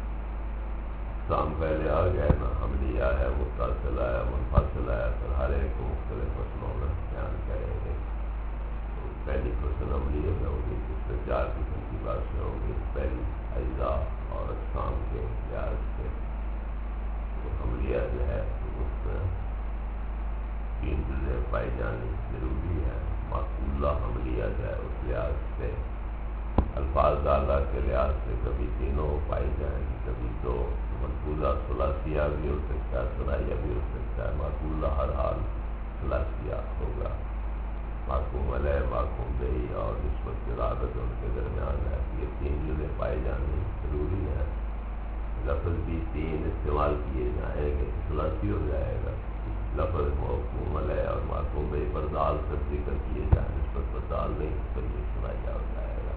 شام پہلے آ گیا نا، حملیہ ہے، متصلہ ہے، منفصلہ ہے، پھر ہر ایک کو مختلف فصلوں میں بیان کریں گے. پہلی فصل عملیہ میں ہوگی، جس میں چار قسم کی باتیں ہوں گی. پہلی اجزاء اور اقسام کے لحاظ سے عملیہ جو ہے اس میں تین جزء پائی جانی ضروری ہے. معقولہ عملیہ جو ہے اس لحاظ سے الفاظ ڈالہ کے لحاظ سے کبھی تینوں پائی جائیں گی، کبھی دو. ملفوظہ ثلاثیہ بھی ہو سکتا ہے، ثنائیہ بھی ہو سکتا ہے. معقولہ ہر حال ثلاثیہ ہوگا. محکوم علیہ، محکوم بہی اور نسبت کے رابط ان کے درمیان ہے. یہ تین جزء پائی جانی ضروری ہے. لفظ بھی تین استعمال کیے جائیں گے تو ثلاثی ہو جائے گا. لفظ محکوم علیہ اور محکوم بہی پر دال سے ذکر کیے جائیں، نسبت پر دال نہیں تو یہ ثنائیہ ہو جائے گا.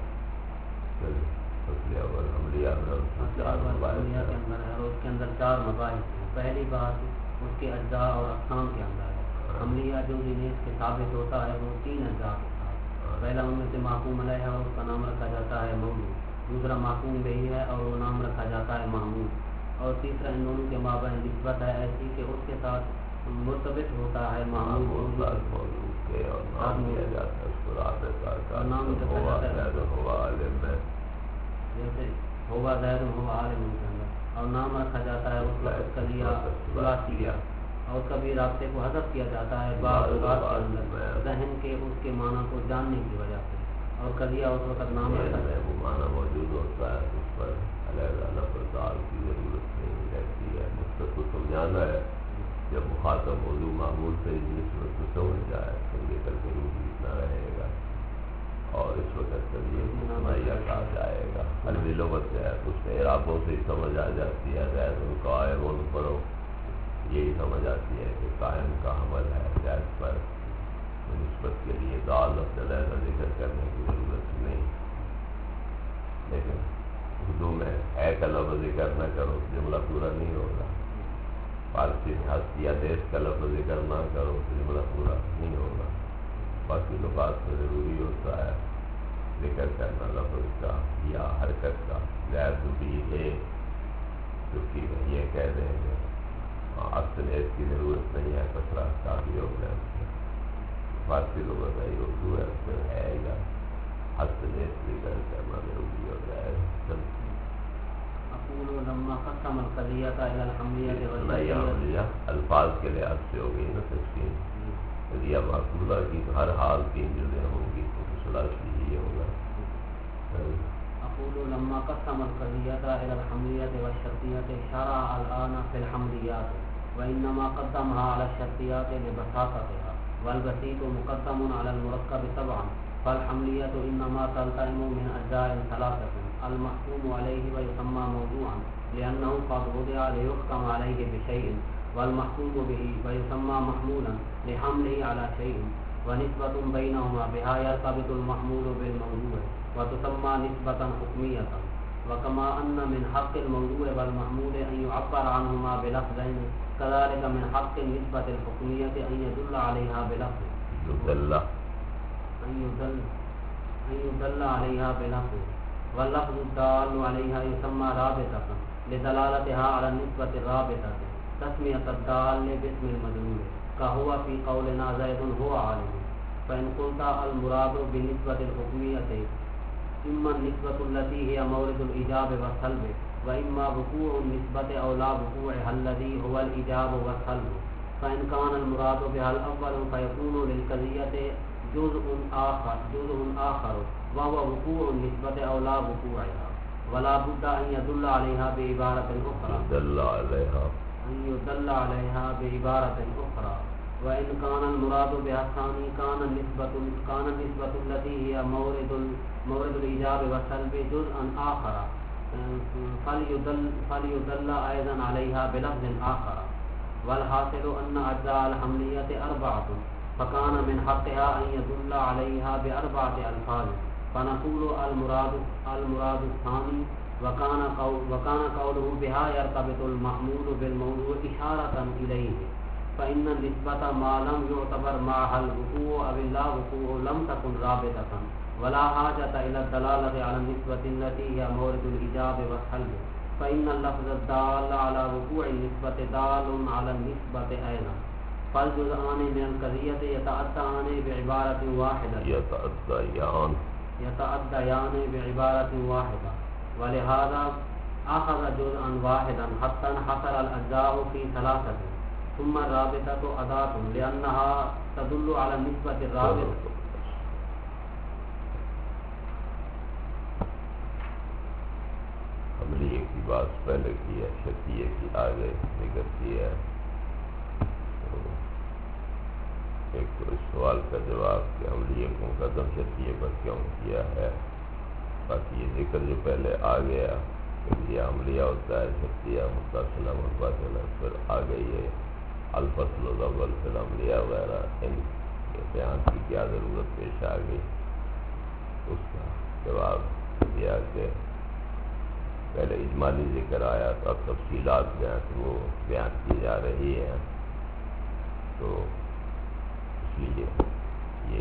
فصل اول حملیہ میں اس چار مباحث کے اندر ہے، اور اس کے اندر چار مباحث ہیں. پہلی بات اس کے اجزاء اور اقسام کے اندر ہے. حملیہ جو جنس کے ثابت ہوتا ہے وہ تین اجزاء کے ساتھ. پہلا ان میں سے محکوم علیہ ہے اور اس کا نام رکھا جاتا ہے موضوع. دوسرا محکوم بہی ہے اور وہ نام رکھا جاتا ہے محمول. اور تیسرا ان دونوں کے مابین نسبت ہے ایسی کہ اس کے ساتھ مرتبط ہوتا ہے محمول موضوع کے، اور نام دیا جاتا ہے اس کو رابطہ کا. نام ہوا زید ہوا عالم ہے، جیسے ہوا زید ہوا عالم کے اندر. اور نام رکھا جاتا ہے اس لفظ کا لیا ثلاثیہ، اور کبھی رابطے کو حذف کیا جاتا ہے بعض اوقات کے اندر ذہن کے اس کے معنی کو جاننے کی وجہ سے. اور قضیہ اس وقت نام رکھا ہے وہ معنی موجود ہوتا ہے، اس پر علیحدہ لفظ دال کی ضرورت نہیں رہتی ہے. مقصد کو سمجھانا ہے. جب مخاطب موضوع معمول سے نسبت کو سمجھ جائے تو یہ کر ضروری نہ رہے گا. اور اس وقت یہ سماعیہ کہا جائے گا. عربی لغت ہے اس میں اعرابوں سے ہی سمجھ آ جاتی ہے. زید القائم پڑھو یہی سمجھ آتی ہے کہ قائم کا حمل ہے زید پر. نسبت کے لیے دال لفظ علیحدہ ذکر کرنے کی ضرورت نہیں. لیکن اردو میں ہے کا لفظ ذکر نہ کرو جملہ پورا نہیں ہوگا. فارسی میں ہست یا دیش کا لفظ ذکر نہ کرو جملہ پورا نہیں ہوگا. باقی لغات میں ضروری ہوتا ہے ذکر کرنا لفظ کا یا حرکت کا. زید بھی ہے ترکی میں یہ کہہ دیں گے اصل اس کی ضرورت نہیں ہے. کثرہ کافی ہو گیا. فارسی لغت ہے اردو ہے اس میں ہے یا ہست اس ذکر کرنا ضروری ہو جائے. اقول لما قسم القضیۃ الى الحملیۃ والشرطیہ الفاظ کے لحاظ سے ہو گئی نا تقسیم. قضیہ معقولہ کی ہر حال تین جزیں ہوں گی تو ثلاثی ہی ہوگا. اقول لما قسم القضیۃ الى الحملیۃ والشرطیہ شرع الان في الحملیات وانما قدمها على الشرطیات لبساطتها والبسيط مقدم على المركب طبعا. فالحملیۃ انما تلتئم من اجزاء ثلاثه المحكوم عليه ويسمى موضوعا لانه قد وضع ليحكم عليه بشيء والمحكوم به ويسمى محمولا لحمله على شيء ونسبة بينهما بها يرتبط المحمول بالموضوع وتسمى نسبة حكمية. وكما أن من حق الموضوع والمحمول أن يعبر عنهما بلفظين كذلك من حق النسبة الحكمية أن يدل عليها بلفظ يدل أن يدل أن يدل عليها بلفظ واللفظ الدال عليها يسمى رابطة لدلالتها على النسبة الرابطة تسمية الدال باسم المدلول كهو في قولنا زيد هو عالم. فإن قلت المراد بالنسبة الحكمية إما النسبة التي هي مورد الإيجاب والسلب وإما وقوع النسبة أو لا وقوعها الذي هو الإيجاب والسلب. فإن كان المراد بها الأول فيكون للقضية جزء آخر جزء آخر وهو وقوع النسبة أو لا وقوعها ولا بد أن يدل عليها بعبارة أخرى يدل عليها أن يدل عليها بعبارة أخرى. وإن كان المراد بها الثاني كان النسبة كان النسبة التي هي مورد مورد الإيجاب والسلب جزءا آخر فليدل فليدل أيضا عليها بلفظ آخر. والحاصل أن أجزاء الحملية أربعة فكان من حقها أن يدل عليها بأربعة ألفاظ فنقول المراد المراد الثاني وكان قول وكان قوله بها يرتبط المحمول بالموضوع إشارة إليه. فإن النسبة ما لم يعتبر معها الوقوع أو لا وقوع لم تكن رابطة ولا حاجة إلى الدلالة على النسبة التي هي مورد الإيجاب والسلب. فإن اللفظ الدال على وقوع النسبة دال على النسبة أيضا. فالجزءان من القضية يتأتيان بعبارة واحدة يتأتيان يتأتيان بعبارة واحدة ولهذا أخذ جزءا واحدا حتى انحصر الأجزاء في ثلاثة ثم الرابطة أداة لأنها تدل على النسبة الرابطة. حملیے کی بات پہلے کی ہے شرطیے کی آگے ذکر کی ہے. ایک تو اس سوال کا جواب کہ حملیے کو مقدم شرطیے پر کیوں کیا ہے. باقی یہ ذکر جو پہلے آ گیا کہ یہ حملیہ ہوتا ہے شرطیہ متصلہ منفصلہ پھر آگے یہ الفصل الاول فی الحملیہ وغیرہ ان کے بیان کی کیا ضرورت پیش آ گئی. اس کا جواب دیا کہ پہلے اجمالی ذکر آیا تو اب تفصیلات جو ہیں وہ بیان کی جا رہی ہیں تو اس لیے یہ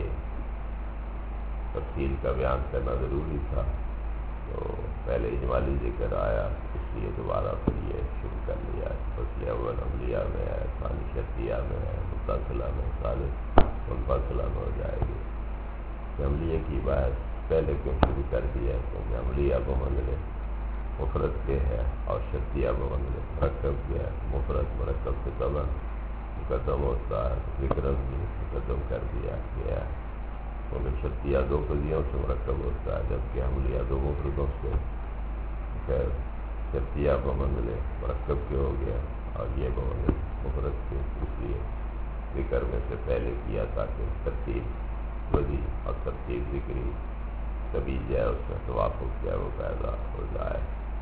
تفصیل کا بیان کرنا ضروری تھا. تو پہلے اجمالی ذکر آیا اس لیے دوبارہ پھر یہ شروع کر لیا. فصل اول حملیہ میں ہے ثانی شرطیہ میں ہے متصلہ میں ثالث منفصلہ میں ہو جائے گی. حملیہ کی بات پہلے کیوں شروع کر دیا کیونکہ حملیہ بمنزل مفرد کے ہے اور شرطیہ بمنزل مرکب کے ہے. مفرد مرکب سے طبعاً مقدم ہوتا ہے ذکر بھی مقدم کر دیا گیا ہے کیونکہ شرطیہ دو قضیوں سے مرکب ہوتا ہے جبکہ حملیہ دو مفردوں سے. خیر شرطیہ بمنزل مرکب کے ہو گیا اور یہ بمنزل مفرد کے اس لیے ذکر میں سے پہلے کیا تاکہ ترتیب وضعی اور ترتیب ذکری کبھی جو ہے اس میں توافق کیا وہ پیدا ہو جائے.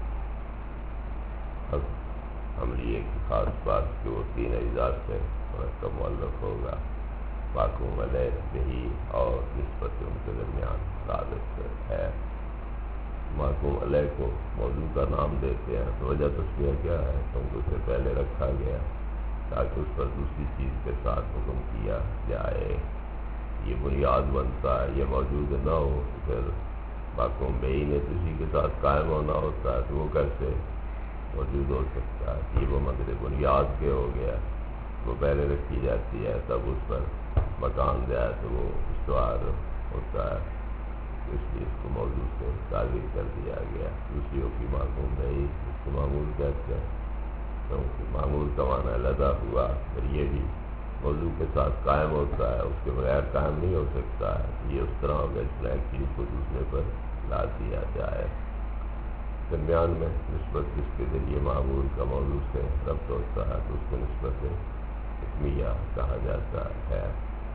اب عملیے کی خاص بات کہ وہ تین اجزاء سے مرکب مؤلف ہوگا. معقوم علیہ بہی اور نسبت ان کے درمیان رابط ہے. معقوم علیہ کو موضوع کا نام دیتے ہیں تو وجہ تسمیہ کیا ہے؟ کیونکہ اسے پہلے رکھا گیا تاکہ اس پر دوسری چیز کے ساتھ حکم کیا جائے. یہ بنیاد بنتا ہے، یہ موجود نہ ہو تو پھر معقوم بہی نے کسی کے ساتھ قائم ہونا ہوتا ہے تو وہ کیسے موجود ہو سکتا ہے؟ یہ وہ مگر بنیاد کے ہو گیا، وہ پہلے رکھی جاتی ہے تب اس پر مکان دیا تو وہ استوار ہوتا ہے. اس لیے اس کو موضوع سے تعبیر کر دیا گیا. دوسری ہوگی معقوم بہی، اس کو معمول کہتے ہیں کیونکہ معمول کا معنی علیحدہ ہوا، پھر یہ بھی موضوع کے ساتھ قائم ہوتا ہے، اس کے بغیر قائم نہیں ہو سکتا ہے. یہ اس طرح ہوگا اس میں ایک چیز کو دوسرے پر لا دیا جائے. درمیان میں نسبت جس کے ذریعے معمول کا موضوع سے ربط ہوتا ہے تو اس کو نسبت اسمیہ کہا جاتا ہے.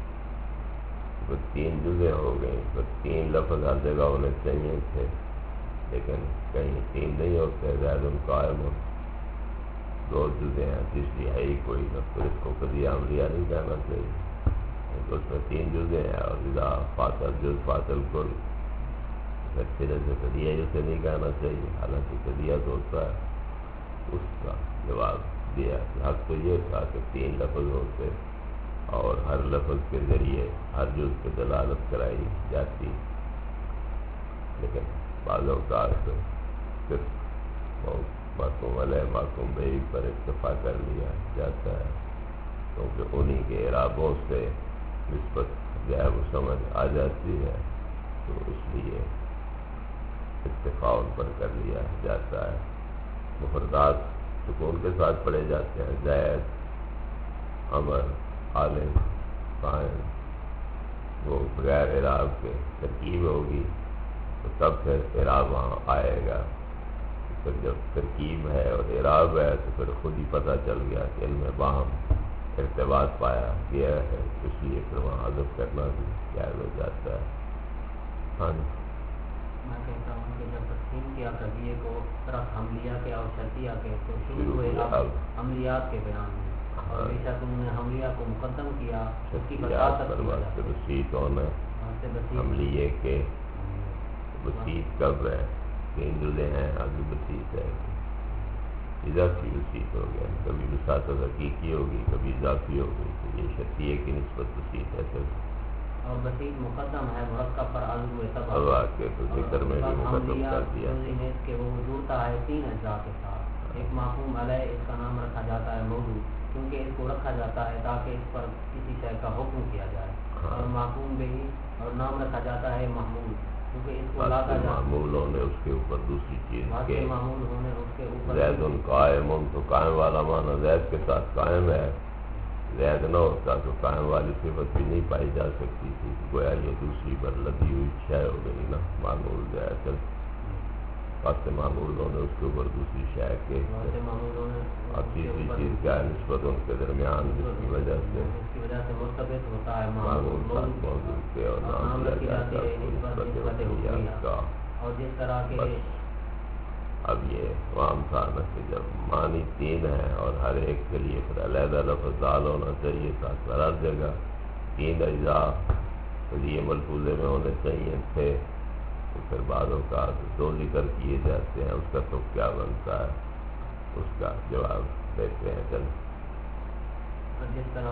تو تین جزیں ہو گئیں تو تین لفظ ہر جگہ ہونے چاہیے تھے لیکن کہیں تین نہیں ہوتے. زید قائم ہو دو جزیں ہیں، تیسری ہے ہی کوئی نہ، پھر اس کو قضیہ عملیہ نہیں کہنا چاہیے. تو اس میں تین جزیں ہیں اور اذا فاصل جز فاصل کل اچھے جیسے قضیہ جیسے نہیں کہنا چاہیے، حالانکہ قضیہ تو ہوتا ہے. اس کا جواب دیا کہ حق تو یہ تھا کہ تین لفظ ہوتے اور ہر لفظ کے ذریعے ہر جز پہ دلالت کرائی جاتی، لیکن بعض اوقات صرف معقوم علیہ معقوم بہی پر اکتفا کر لیا جاتا ہے کیونکہ انہی کے اعرابوں سے نسبت جو ہے وہ سمجھ آ جاتی ہے، تو اس لیے اکتفا ان پر کر لیا جاتا ہے. مفردات سکون کے ساتھ پڑھے جاتے ہیں، زید، عمر، عالم، قائم. وہ بغیر اعراب کے ترکیب ہوگی تو تب پھر اعراب وہاں آئے گا. پھر جب ترکیب ہے اور اعراب ہے تو پھر خود ہی پتہ چل گیا کہ ان میں باہم ارتباط پایا گیا ہے، اس لیے پھر وہاں حذف کرنا بھی جائز ہو جاتا ہے. ہاں جی. میں کہتا ہوں کہ جب تقسیم کیا قضیے کو طرف حملیہ کے اور شرطیہ کے تو شروع ہوئے اب حملیات کے بیان میں، اور بے شک تم نے حملیہ کو مقدم کیا اس کی بساطت کی بسیط ہونا حملیے کے بسیط کب ہے؟ تین جزیں ہیں، آگے بسیط ہے، اضافی بسیط ہو گیا. کبھی بساطت حقیقی ہوگی کبھی اضافی ہوگی، تو یہ شرطیے کی نسبت بسیط ہے. پھر اور بسیط مقدم ہے مرکب پر عضو اب آ کے تو ذکر میں بھی مقدم کر دیا کہ وہ جڑتا ہے تین اجزاء کے ساتھ. ایک معقوم علیہ، اس کا نام رکھا جاتا ہے موضوع کیونکہ اس کو رکھا جاتا ہے تاکہ اس پر کسی شے کا حکم کیا جائے. اور معقوم بہی اور نام رکھا جاتا ہے محمول کیونکہ اس کو لاتا جاتا ہے معمول ہونے اس کے اوپر دوسری چیز کے معمول ہونے اس کے اوپر زید قائم. تو قائم والا معنی زید کے ساتھ قائم ہے، زید نہ ہوتا تو قائم والی صفت بھی نہیں پائی جا سکتی تھی. گویا یہ دوسری پر لدی ہوئی شے ہو گئی نا. معمول جو ہے اصل واسطے معمول ہونے اس کے اوپر دوسری شے کے، اور تیسری چیز کیا ہے؟ نسبت ان کے درمیان جس کی وجہ سے مرتبط ہوتا ہے معمول ساتھ موجود کے اور نام لیا جاتا ہے نسبت حقیقت کا. اور جس طرح کے اب یہ عام تھا نا کہ جب معنی تین ہیں اور ہر ایک کے لیے پھر علیحدہ لفظ دال ہونا چاہیے تاکہ ہر جگہ تین اجزاء یہ ملفوظے میں ہونے چاہیے تھے، تو پھر بعض اوقات دو ذکر کیے جاتے ہیں. اس کا تو کیا بنتا ہے؟ اس کا جواب دیتے ہیں. چل جس طرح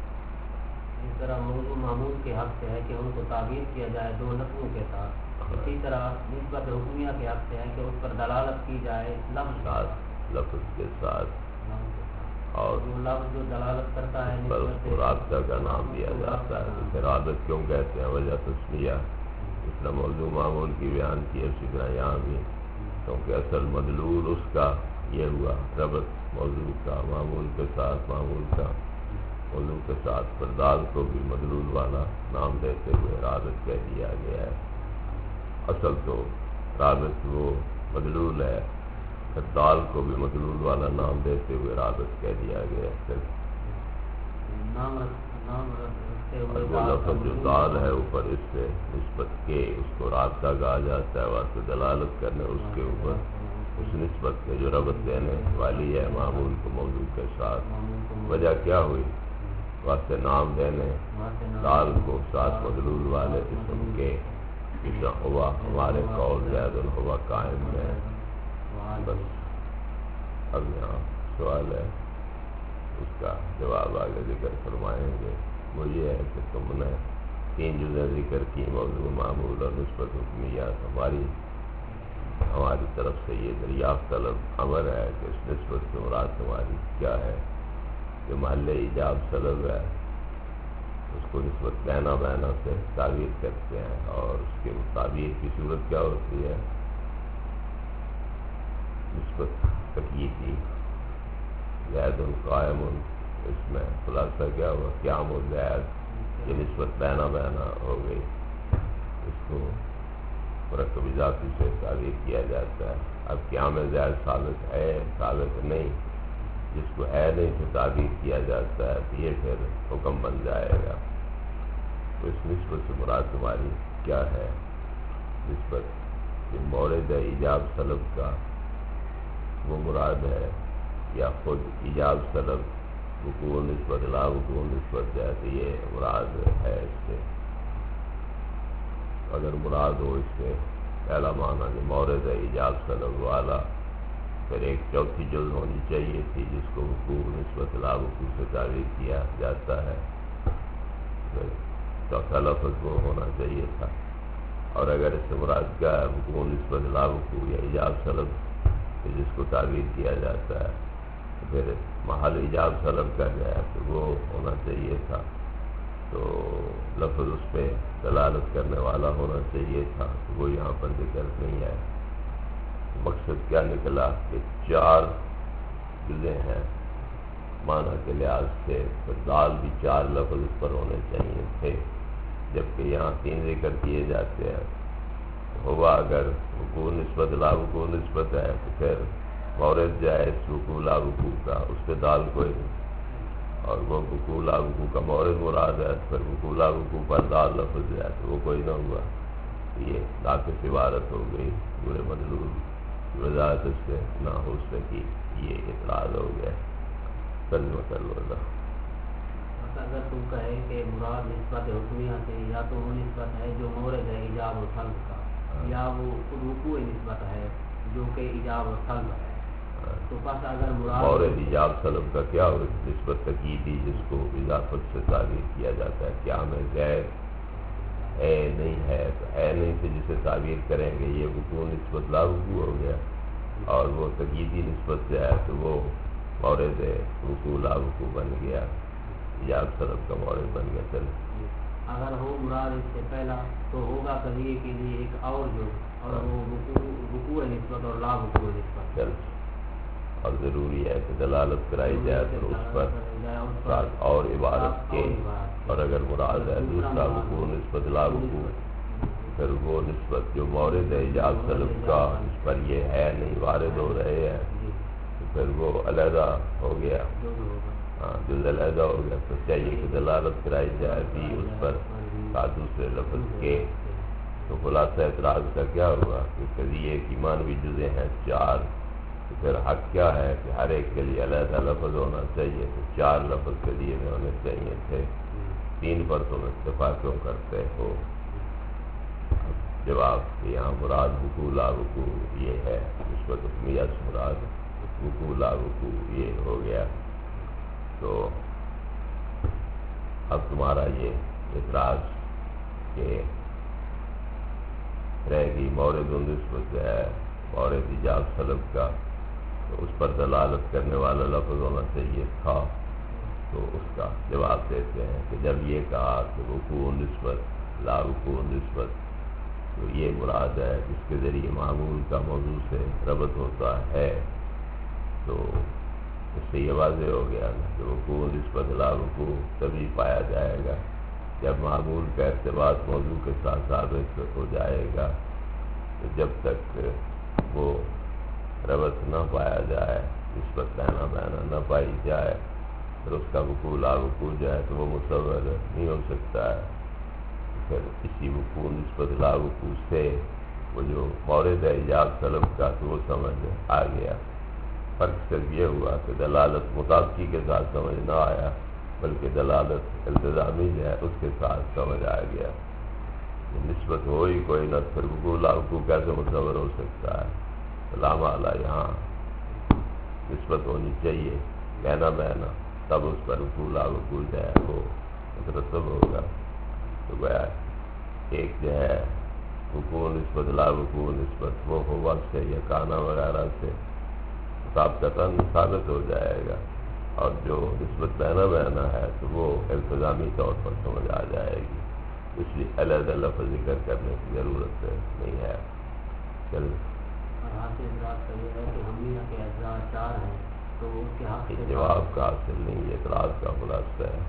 جس طرح موضوع معمول کے حق سے ہے کہ ان کو تعبیر کیا جائے دو لفظوں کے ساتھ، اسی طرح نسبت حکمیہ کے حق سے ہے کہ اس پر دلالت کی جائے لفظ لفظ کے ساتھ، اور جو لفظ جو دلالت کرتا ہے پر اس کو رابطہ کا نام دیا جاتا ہے. اسے رابط کیوں کہتے ہیں؟ وجہ تسمیہ. اس طرح موضوع معمول کی بیان کی اسی طرح یہاں بھی، کیونکہ اصل مدلول اس کا یہ ہوا ربط موضوع کا معمول کے ساتھ، معمول کا موضوع کے ساتھ. پر دال کو بھی مدلول والا نام دیتے ہوئے رابط کہہ دیا گیا ہے. اصل تو رابط وہ مدلول ہے، پھر دال کو بھی مدلول والا نام دیتے ہوئے رابط کہہ دیا گیا ہے. نام اور وہ لفظ جو دال ہے اوپر اس سے نسبت کے اس کو رابطہ کہا جاتا ہے، واسطے دلالت کرنے اس کے اوپر اس نسبت کے جو ربط دینے والی ہے معمول کو موضوع کے ساتھ. وجہ کیا ہوئی؟ واسطے نام دینے دال کو ساتھ مدلول والے اسم کے ہوا ہمارے قول زید ہوا قائم میں. بس اب یہاں سوال ہے، اس کا جواب آگے ذکر فرمائیں گے. وہ یہ ہے کہ تم نے تین جزء ذکر کی، موضوع، معمول اور نسبت حکمیات. ہماری ہماری طرف سے یہ دریافت طلب امر ہے کہ اس نسبت سے مراد تمہاری کیا ہے. جو محل ایجاب طلب ہے اس کو نسبت بہنا بہنا سے تعبیر کرتے ہیں، اور اس کے تعبیر کی صورت کیا ہوتی ہے؟ نسبت تقییدی. زید القائم، اس میں خلاصہ کیا ہوا؟ قیام الزید، یہ نسبت بہنا بہنا ہو گئی. اس کو مرکب اضافی سے تعبیر کیا جاتا ہے. اب قیام زید ثابت ہے ثابت نہیں، جس کو ہے نہیں سے تعبیر کیا جاتا ہے تو یہ پھر حکم بن جائے گا. تو اس نسبت سے مراد تمہاری کیا ہے؟ نسبت یہ مورد ایجاب طلب کا وہ مراد ہے، یا خود ایجاب طلب وقوع نسبت لا وقوع نسبت ہے تو یہ مراد ہے اس سے؟ اگر مراد ہو اس سے پہلا معنی جو مورد ایجاب طلب والا، پھر ایک چوتھی جز ہونی چاہیے تھی جس کو وقوع نسبت لا وقوع سے تعبیر کیا جاتا ہے. پھر چوتھا لفظ وہ ہونا چاہیے تھا. اور اگر اس سے مراد کیا ہے؟ وقوع نسبت لا وقوع یا ایجاب طلب جس کو تعبیر کیا جاتا ہے، تو پھر محل ایجاب طلب کا جائے تو وہ ہونا چاہیے تھا. تو لفظ اس پہ دلالت کرنے والا ہونا چاہیے تھا، تو وہ یہاں پر ذکر نہیں ہے. مقصد کیا نکلا کہ چار جزیں ہیں معنی کے لحاظ سے، تو دال بھی چار لفظ اس پر ہونے چاہیے تھے، جبکہ یہاں تین ذکر کیے جاتے ہیں. ہوا اگر وقوع نسبت لا وقوع نسبت ہے تو پھر مورد جو ہے اس وقوع لا وقوع کا اس پہ دال کوئی نہیں، اور وہ وقوع لا وقوع کا مورد مراد ہے، پھر وقوع لا وقوع پر دال لفظ ہے تو وہ کوئی نہ ہوا. یہ ناقص عبارت ہو گئی، پورے مدلول کی وضاحت اس سے نہ ہو سکی، یہ اعتراض ہو گیا. ترجمہ کر لو. اگر تم کہے کہ مراد نسبت حکمیہ سے یا تو وہ نسبت ہے جو مورد ہے ایجاب و طلب کا، یا وہ وقوع نسبت ہے جو کہ ایجاب و طلب ہے، تو پس اگر مراد مورد ایجاب طلب کا کیا ہو؟ نسبت تقییدی جس کو اضافت سے تعبیر کیا جاتا ہے. کیا میں غیر اے نہیں ہے تو اے نہیں سے جسے تعبیر کریں گے یہ وقوع نسبت لا وقوع ہو گیا، اور وہ تقییدی نسبت سے ہے تو وہ مورد وقوع لا وقوع بن گیا، ایجاب طلب کا مورد بن گیا. چل اگر ہو مراد اس سے پہلا تو ہوگا قضیے کے لیے ایک اور جو، اور وہ وقوع وقوع نسبت اور لا وقوع نسبت. چل اور ضروری ہے کہ دلالت کرائی جائے پھر اس پر ساتھ اور عبارت کے، اور اگر مراد ہے دوسرا وقوع نسبت لا وقوع، پھر وہ نسبت جو مورد ہے ایجاب طلب کا اس پر یہ ہے نہیں وارد ہو رہے ہیں تو پھر وہ علیحدہ ہو گیا. ہاں جز علیحدہ ہو گیا تو چاہیے کہ دلالت کرائی جائے بھی اس پر ساتھ دوسرے لفظ کے. تو خلاصہ اعتراض کا کیا ہوا کہ قضیے کی معنوی جزیں ہیں چار، تو پھر حق کیا ہے کہ ہر ایک کے لیے علیحدہ لفظ ہونا چاہیے، تو چار لفظ قضیے میں ہونے چاہیے تھے. تین پر تم اتفاق کیوں کرتے ہو؟ جواب کہ یہاں مراد وقوع لا وقوع یہ ہے، نسبت حکمیہ سے مراد وقوع لا وقوع یہ ہو گیا. تو اب تمہارا یہ اعتراض کہ رہے گی مورد نسبت ہے مورد ایجاب طلب کا، تو اس پر دلالت کرنے والا لفظ ہونا چاہیے تھا. تو اس کا جواب دیتے ہیں کہ جب یہ کہا کہ وقوع نسبت لا وقوع نسبت، تو یہ مراد ہے جس کے ذریعے معمول کا موضوع سے ربط ہوتا ہے، تو اس سے یہ واضح ہو گیا کہ وقوع نسبت لا وقوع تبھی پایا جائے گا جب معمول کا ارتباط موضوع کے ساتھ ثابت ہو جائے گا. تو جب تک وہ ربط نہ پایا جائے، نسبت بہنا بہنا نہ پائی جائے، پھر اس کا وقوع لا وقوع جو ہے تو وہ مصور نہیں ہو سکتا ہے. پھر اسی وقوع نسبت لا وقوع سے وہ جو مورد ہے ایجاب طلب کا تو وہ سمجھ آ گیا. فرق صرف یہ ہوا کہ دلالت مطابقی کے ساتھ سمجھ نہ آیا بلکہ دلالت التزامی جو ہے اس کے ساتھ سمجھ آ گیا. نسبت ہو ہی کوئی نہ پھر وقوع لا وقوع کیسے مصور ہو سکتا ہے. علامہ اعلیٰ یہاں نسبت ہونی چاہیے کہنا بہنا تب اس پر وقوع لا وقوع جو ہے وہ مترتب ہوگا. تو گویا ایک جو ہے وقوع نسبت لا وقوع نسبت وہ ہو وقت سے یا کانا وغیرہ سے مطابقتاً ثابت ہو جائے گا اور جو نسبت بہنا بہنا ہے تو وہ التزامی طور پر سمجھ آ جائے گی. اس لیے علیحدہ لفظ ذکر کرنے کی ضرورت نہیں ہے. چل جواب کا حاصل نہیں یہ اعتراض کا خلاصہ ہے.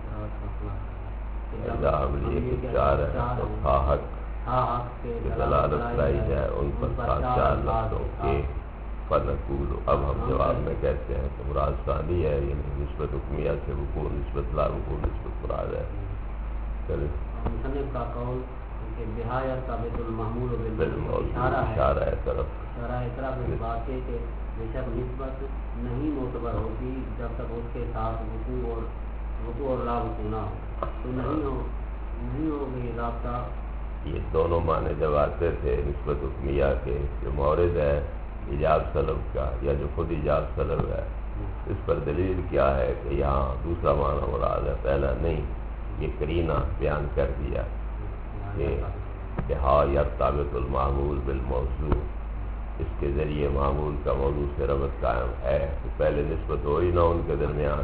چار ہے تو حق دلالت لائی جائے ان پر سات چار لفظوں کے فنقول. اب ہم جواب میں کہتے ہیں کہ مراد ثانی ہے یعنی نسبت حکمیہ سے وقوع نسبت لا وقوع نسبت مراد ہے. چلے مصنف کا قول کہ بہایا ثابت المحمول بالموضوع اشارہ ہے طرف اشارہ ہے طرف اس بات ہے کہ بے شک نسبت نہیں معتبر ہوتی جب تک اس کے ساتھ وقوع اور وقوع اور لا وقوع نہ ہو تو نہیں ہو نہیں ہوگی رابطہ. یہ دونوں معنی جب آتے تھے نسبت حکمیہ کے جو مورد ہے ایجاب طلب کا یا جو خود ایجاب طلب ہے اس پر دلیل کیا ہے کہ یہاں دوسرا معنی مراد ہے پہلا نہیں. یہ قرینہ بیان کر دیا کہ بہا یرتبط المعمول بالموضوع اس کے ذریعے معمول کا موضوع سے ربط قائم ہے. تو پہلے نسبت ہو ہی نہ ان کے درمیان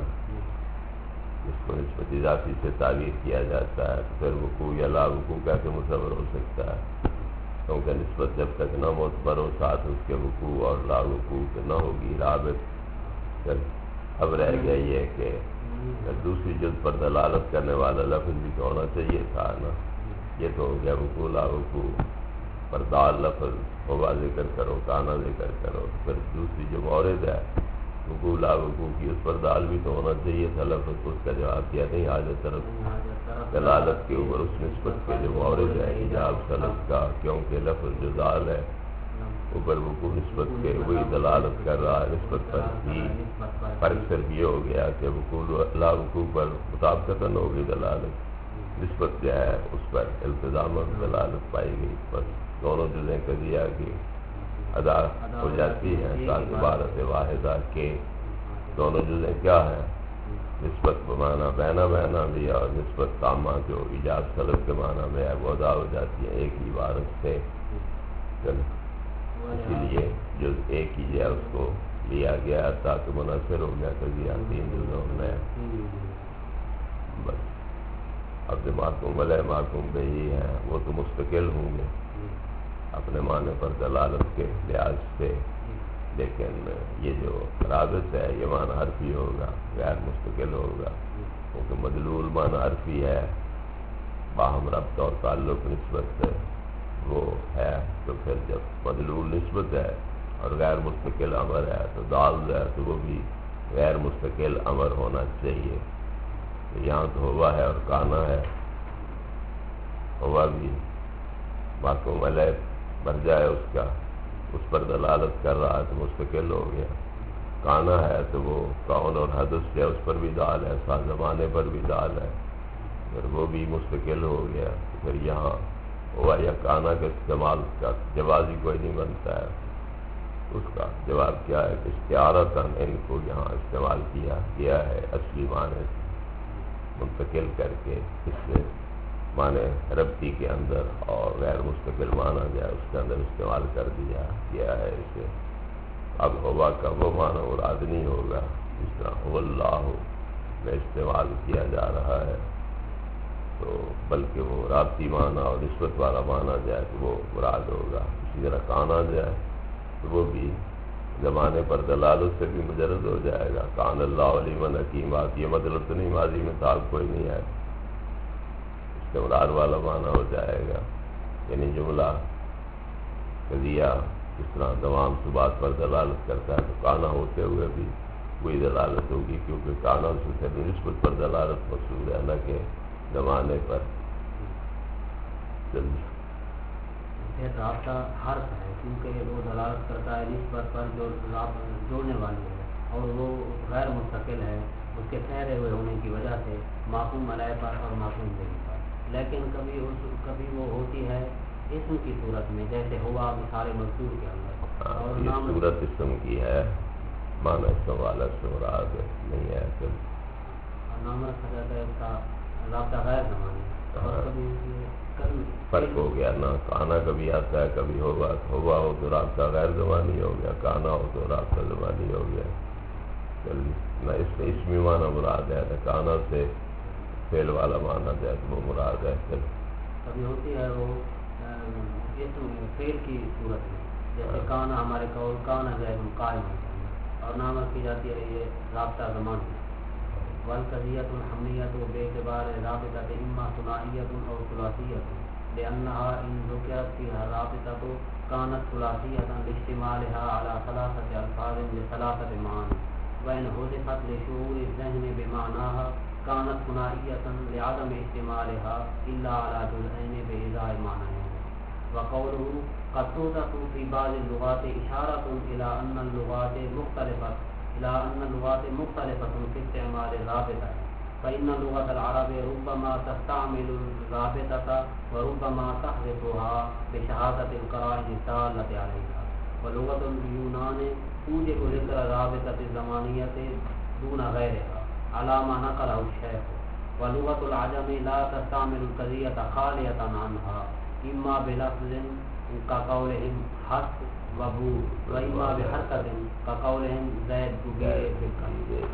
اس کو نسبت اضافی سے تعبیر کیا جاتا ہے تو پھر وقوع یا لا وقوع کیسے مصور ہو سکتا ہے کیونکہ نسبت جب تک نہ معتبر ہو ساتھ اس کے وقوع اور لا وقوع کے نہ ہوگی رابط. اب رہ گیا یہ کہ دوسری جلد پر دلالت کرنے والا لفظ بھی تو ہونا چاہیے تھا نا. یہ تو ہو گیا وقوع لا وقوع پر دال لفظ ہوگا ذکر کرو کانا ذکر کرو. پھر دوسری جو مورد ہے وقوع لا وقوع کی اس پر دال بھی تو ہونا چاہیے تھا لفظ. اس کا جواب کیا نہیں حاجت طرف دلالت کے اوپر اس نسبت کے جو مورد ہے ایجاب طلب کا کیونکہ لفظ جو دال ہے اوپر وقوع نسبت کے وہی دلالت کر رہا ہے نسبت پر ہی. فرق صرف یہ ہو گیا کہ وقوع لا وقوع پر مطابقتاً ہوگی دلالت نسبت جو ہے اس پر التزاماً دلالت پائی گئی. بس دونوں جزیں قضیہ کی ادا ہو جاتی ہیں ساتھ عبارت واحدہ کے دونوں جزیں کیا ہیں نسبت بمانا بہنا بہنا بھی اور نسبت تامہ جو ایجاب طلب کے معنی میں ہے وہ ادا ہو جاتی ہیں ایک ہی عبارت سے. اسی لیے جو ایک ہی ہے اس کو لیا گیا تاکہ منحصر ہو گیا قضیہ تین جزوں میں. بس اب جو محکوم علیہ محکوم به ہیں وہ تو مستقل ہوں گے اپنے معنی پر دلالت کے لحاظ سے لیکن یہ جو رابط ہے یہ معنی حرفی ہوگا غیر مستقل ہوگا کیونکہ مدلول معنی حرفی ہے باہم ربط اور تعلق نسبت وہ ہے. تو پھر جب مدلول نسبت ہے اور غیر مستقل امر ہے تو دال ہے تو وہ بھی غیر مستقل امر ہونا چاہیے. یہاں تو ہوا ہے اور کانا ہے ہوا بھی محکوم علیہ بر جائے اس کا اس پر دلالت کر رہا ہے تو مستقل ہو گیا. کانا ہے تو وہ کون اور حدث ہے اس پر بھی دال ہے ساتھ زمانے پر بھی دال ہے پھر وہ بھی مستقل ہو گیا. پھر یہاں ہوا یا کانا کے استعمال کا جواز ہی کوئی نہیں بنتا ہے. اس کا جواب کیا ہے کہ استعارتاً ان کو یہاں استعمال کیا گیا ہے اصلی معنی سے منتقل کر کے اس سے معنی ربطی کے اندر اور غیر مستقل معنی جو ہے اس کے اندر استعمال کر دیا گیا ہے اسے. اب ہوا کا وہ معنی مراد نہیں ہوگا جس طرح هو اللہ میں استعمال کیا جا رہا ہے تو بلکہ وہ رابطی معنی اور نسبت والا معنی جو ہے تو وہ مراد ہوگا. اسی طرح کانا جو ہے تو وہ بھی زمانے پر دلالت سے بھی مجرد ہو جائے گا. کان اللہ علیمًا حکیمًا یہ مطلب تو نہیں ماضی میں تھا کوئی نہیں ہے استمرار والا معنی ہو جائے گا یعنی جملہ قضیہ جس طرح دوام ثبات پر دلالت کرتا ہے تو کانا ہوتے ہوئے بھی وہی دلالت ہوگی، کیونکہ کانا سے پھر نسبت پر دلالت مقصود ہے نہ کہ زمانے پر. چلیے پھر رابطہ حرف ہے کیونکہ وہ دلالت کرتا ہے نسبت پر جو جوڑنے والی ہے، اور وہ غیر مستقل ہے اس کے ٹھہرے ہوئے ہونے کی وجہ سے معقوم علیہ پر اور معقوم ذیل پر. لیکن کبھی اس کبھی وہ ہوتی ہے اسم کی صورت میں، جیسے ہوا مثال مذکور کے اندر. اور یہ نام صورت اسم کی ہے، معنی اسم والا سے مراد نہیں ہے. چل اور نام رکھا جاتا ہے اس کا رابطہ غیر زمانی. اور کبھی کبھی فرق ہو گیا نا، کانا کبھی آتا ہے کبھی ہوگا، ہوا ہو تو رابطہ غیر زمانی ہو گیا، کانا ہو تو رابطہ زمانی ہو گیا. چلیے نہ اس میں اسمی معنی مراد ہے، نہ کانا سے فعل والا معنی ہے تو وہ مراد ہے. چل کبھی ہوتی ہے وہ اسم فعل کی صورت میں، جیسے کانا ہمارے قول کانا جائے ہم قائم ہوتے ہیں، اور نام رکھی جاتی ہے یہ رابطہ زمانی. والقضیۃ الحملیۃ و بے اعتبار رابطۃ اما ثنائیۃ او ثلاثیۃ لأنها ان ذکرت فيها رابطۃ كانت ثلاثیۃ لاجتماعها على ثلاثة الفاظ لثلاثة معاني، وإن حذفت لشعور الذهن بمعناها كانت ثنائیۃ لعدم اجتماعها إلا على جزئين بإزاء معنیين. وقوله قد توضح في بعض اللغات إشارة إلى أن اللغات مختلفة إلى أن اللغات مختلفة في استعمال الرابطة، فإن لغة العرب ربما تستعمل الرابطة وربما تحذفها بشهادة القرائن الدالة عليها، ولغة اليونان توجب ذكر الرابطة الزمانية دون غيرها على ما نقله الشيخ، ولغة العجم لا تستعمل القضية خالية عنها إما بلفظ كقولهم حس وبو وإما بحركة كقولهم زيد بغير بالكم.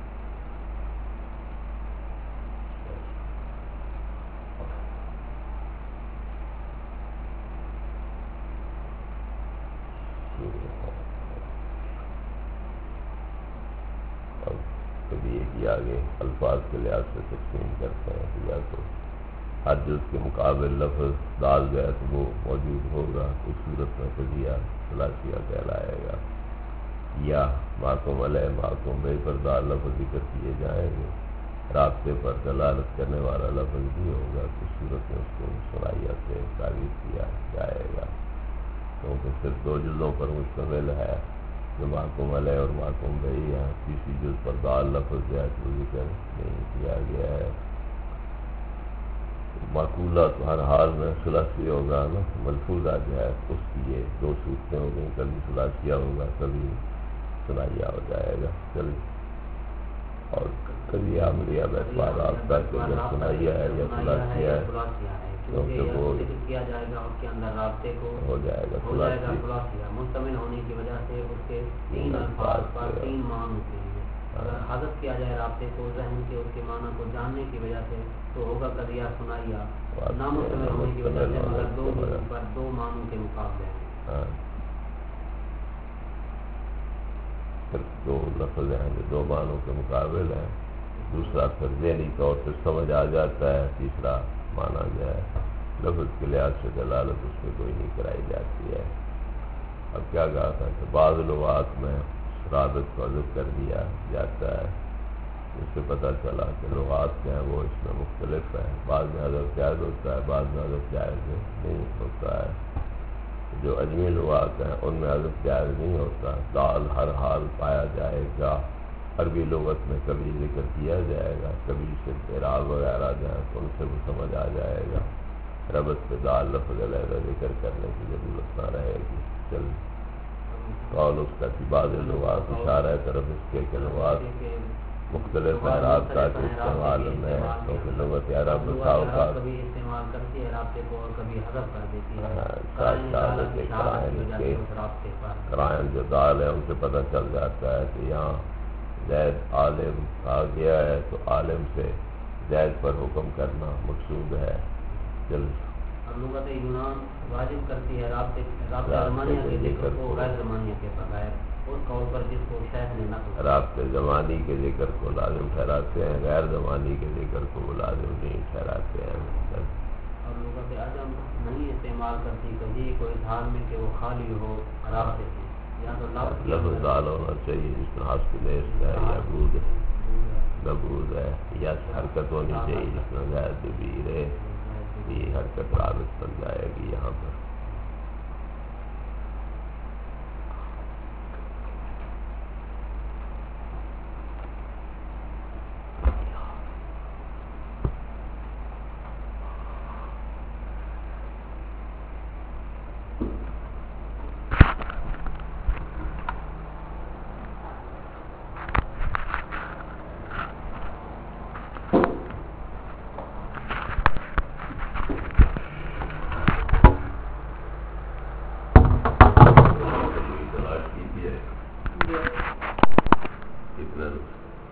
کبھی ایک ہی آگے الفاظ کے لحاظ سے تقسیم کرتے ہیں کہ یا تو ہر جز کے مقابل لفظ ڈال گیا تو وہ موجود ہوگا، اس صورت میں قضیہ ثلاثیہ کہلائے گا، یا معقوم علیہ معقوم بے پر دال لفظ ذکر کیے جائیں گے، رابطے پر دلالت کرنے والا لفظ بھی ہوگا، تو اس صورت میں اس کو ثلاثیہ سے تعبیر کیا جائے گا، کیونکہ صرف دو جزوں پر مشتمل ہے جو معقوم علیہ اور معقوم بے ہے. تیسری جز پر دال لفظ جو ہے تو ذکر نہیں کیا گیا ہے. معقولہ تو ہر حال میں ثلاثی ہوگا نا، ملفوظہ جو ہے اس کی یہ دو صورتیں ہو گئیں، کبھی ثلاثیہ ہوگا کبھی ثنائیہ ہو جائے گا. چلیے اور کبھی عملیہ باعتبار رابطہ کہ اگر ثنائیہ ہے یا ثلاثیہ ہے کیونکہ وہ کیا جائے گا اس کے اندر رابطے کو ہو جائے گا ہو جائے گا ثلاثیہ مشتمل ہونے کی وجہ سے اس کے تین الفاظ پر تین معنی کے لیے. اگر حذف کیا جائے رابطے کو ذہن کے اس کے معنی کو جاننے کی وجہ سے تو ہوگا قضیہ ثنائیہ نامشتمل ہونے کی وجہ سے مگر دو پر دو معنوں کے مقابلے ہیں. صرف دو لفظ ہیں جو دو معنوں کے مقابل ہیں، دوسرا پھر ذہنی طور سے سمجھ آ جاتا ہے، تیسرا مانا جائے لفظ کے لحاظ سے دلالت اس میں کوئی نہیں کرائی جاتی ہے. اب کیا کہا تھا کہ بعض لغات میں رابط کو حذف کر دیا جاتا ہے، اس سے پتہ چلا کہ لغات جو ہیں وہ اس میں مختلف ہیں، بعض میں حذف جائز ہوتا ہے بعض میں حذف جائز نہیں ہوتا ہے. جو اجمی لغات ہیں ان میں حذف جائز نہیں ہوتا، دال ہر حال پایا جائے گا. عربی لغت میں کبھی ذکر کیا جائے گا، کبھی صرف اعراب وغیرہ جو ہیں تو ان سے وہ سمجھ آ جائے گا، ربط پہ دال لفظ علیحدہ ذکر کرنے کی ضرورت نہ رہے گی. چل قول اس کا کہ بعض لغات اشارہ طرف اس کے کہ لغات مختلف اعراب کا استعمال میں کیونکہ لغت عرب بساؤ کا کبھی استعمال کرتی ہے رابطے کو اور کبھی حذف کر دیتی ہے. ساتھ ساتھ کے قرائن کے قرائن جو دال ہے ان سے پتہ چل جاتا ہے کہ یہاں زید عالم آ گیا ہے تو عالم سے زید پر حکم کرنا مقصود ہے. چل اور لغت یونان واجب کرتی ہے رابطے رابطہ زمانیہ کے ذکر کو غیر زمانیہ کے بغیر اس قول پر جس کو شیخ نے نقل رابطے زمانی کے ذکر کو لازم ٹھہراتے ہیں، غیر زمانی کے ذکر کو وہ لازم نہیں ٹھہراتے ہیں. اور لغت عجم نہیں استعمال کرتی کبھی کوئی حال میں کہ وہ خالی ہو رابطے سے، لفظ دال ہونا چاہیے جس میں ہاسپٹلیس ہے یا بود نبود ہے، یا حرکت ہونی چاہیے جس میں غیر دبیر ہے، یہ حرکت رابط بن جائے گی یہاں پر.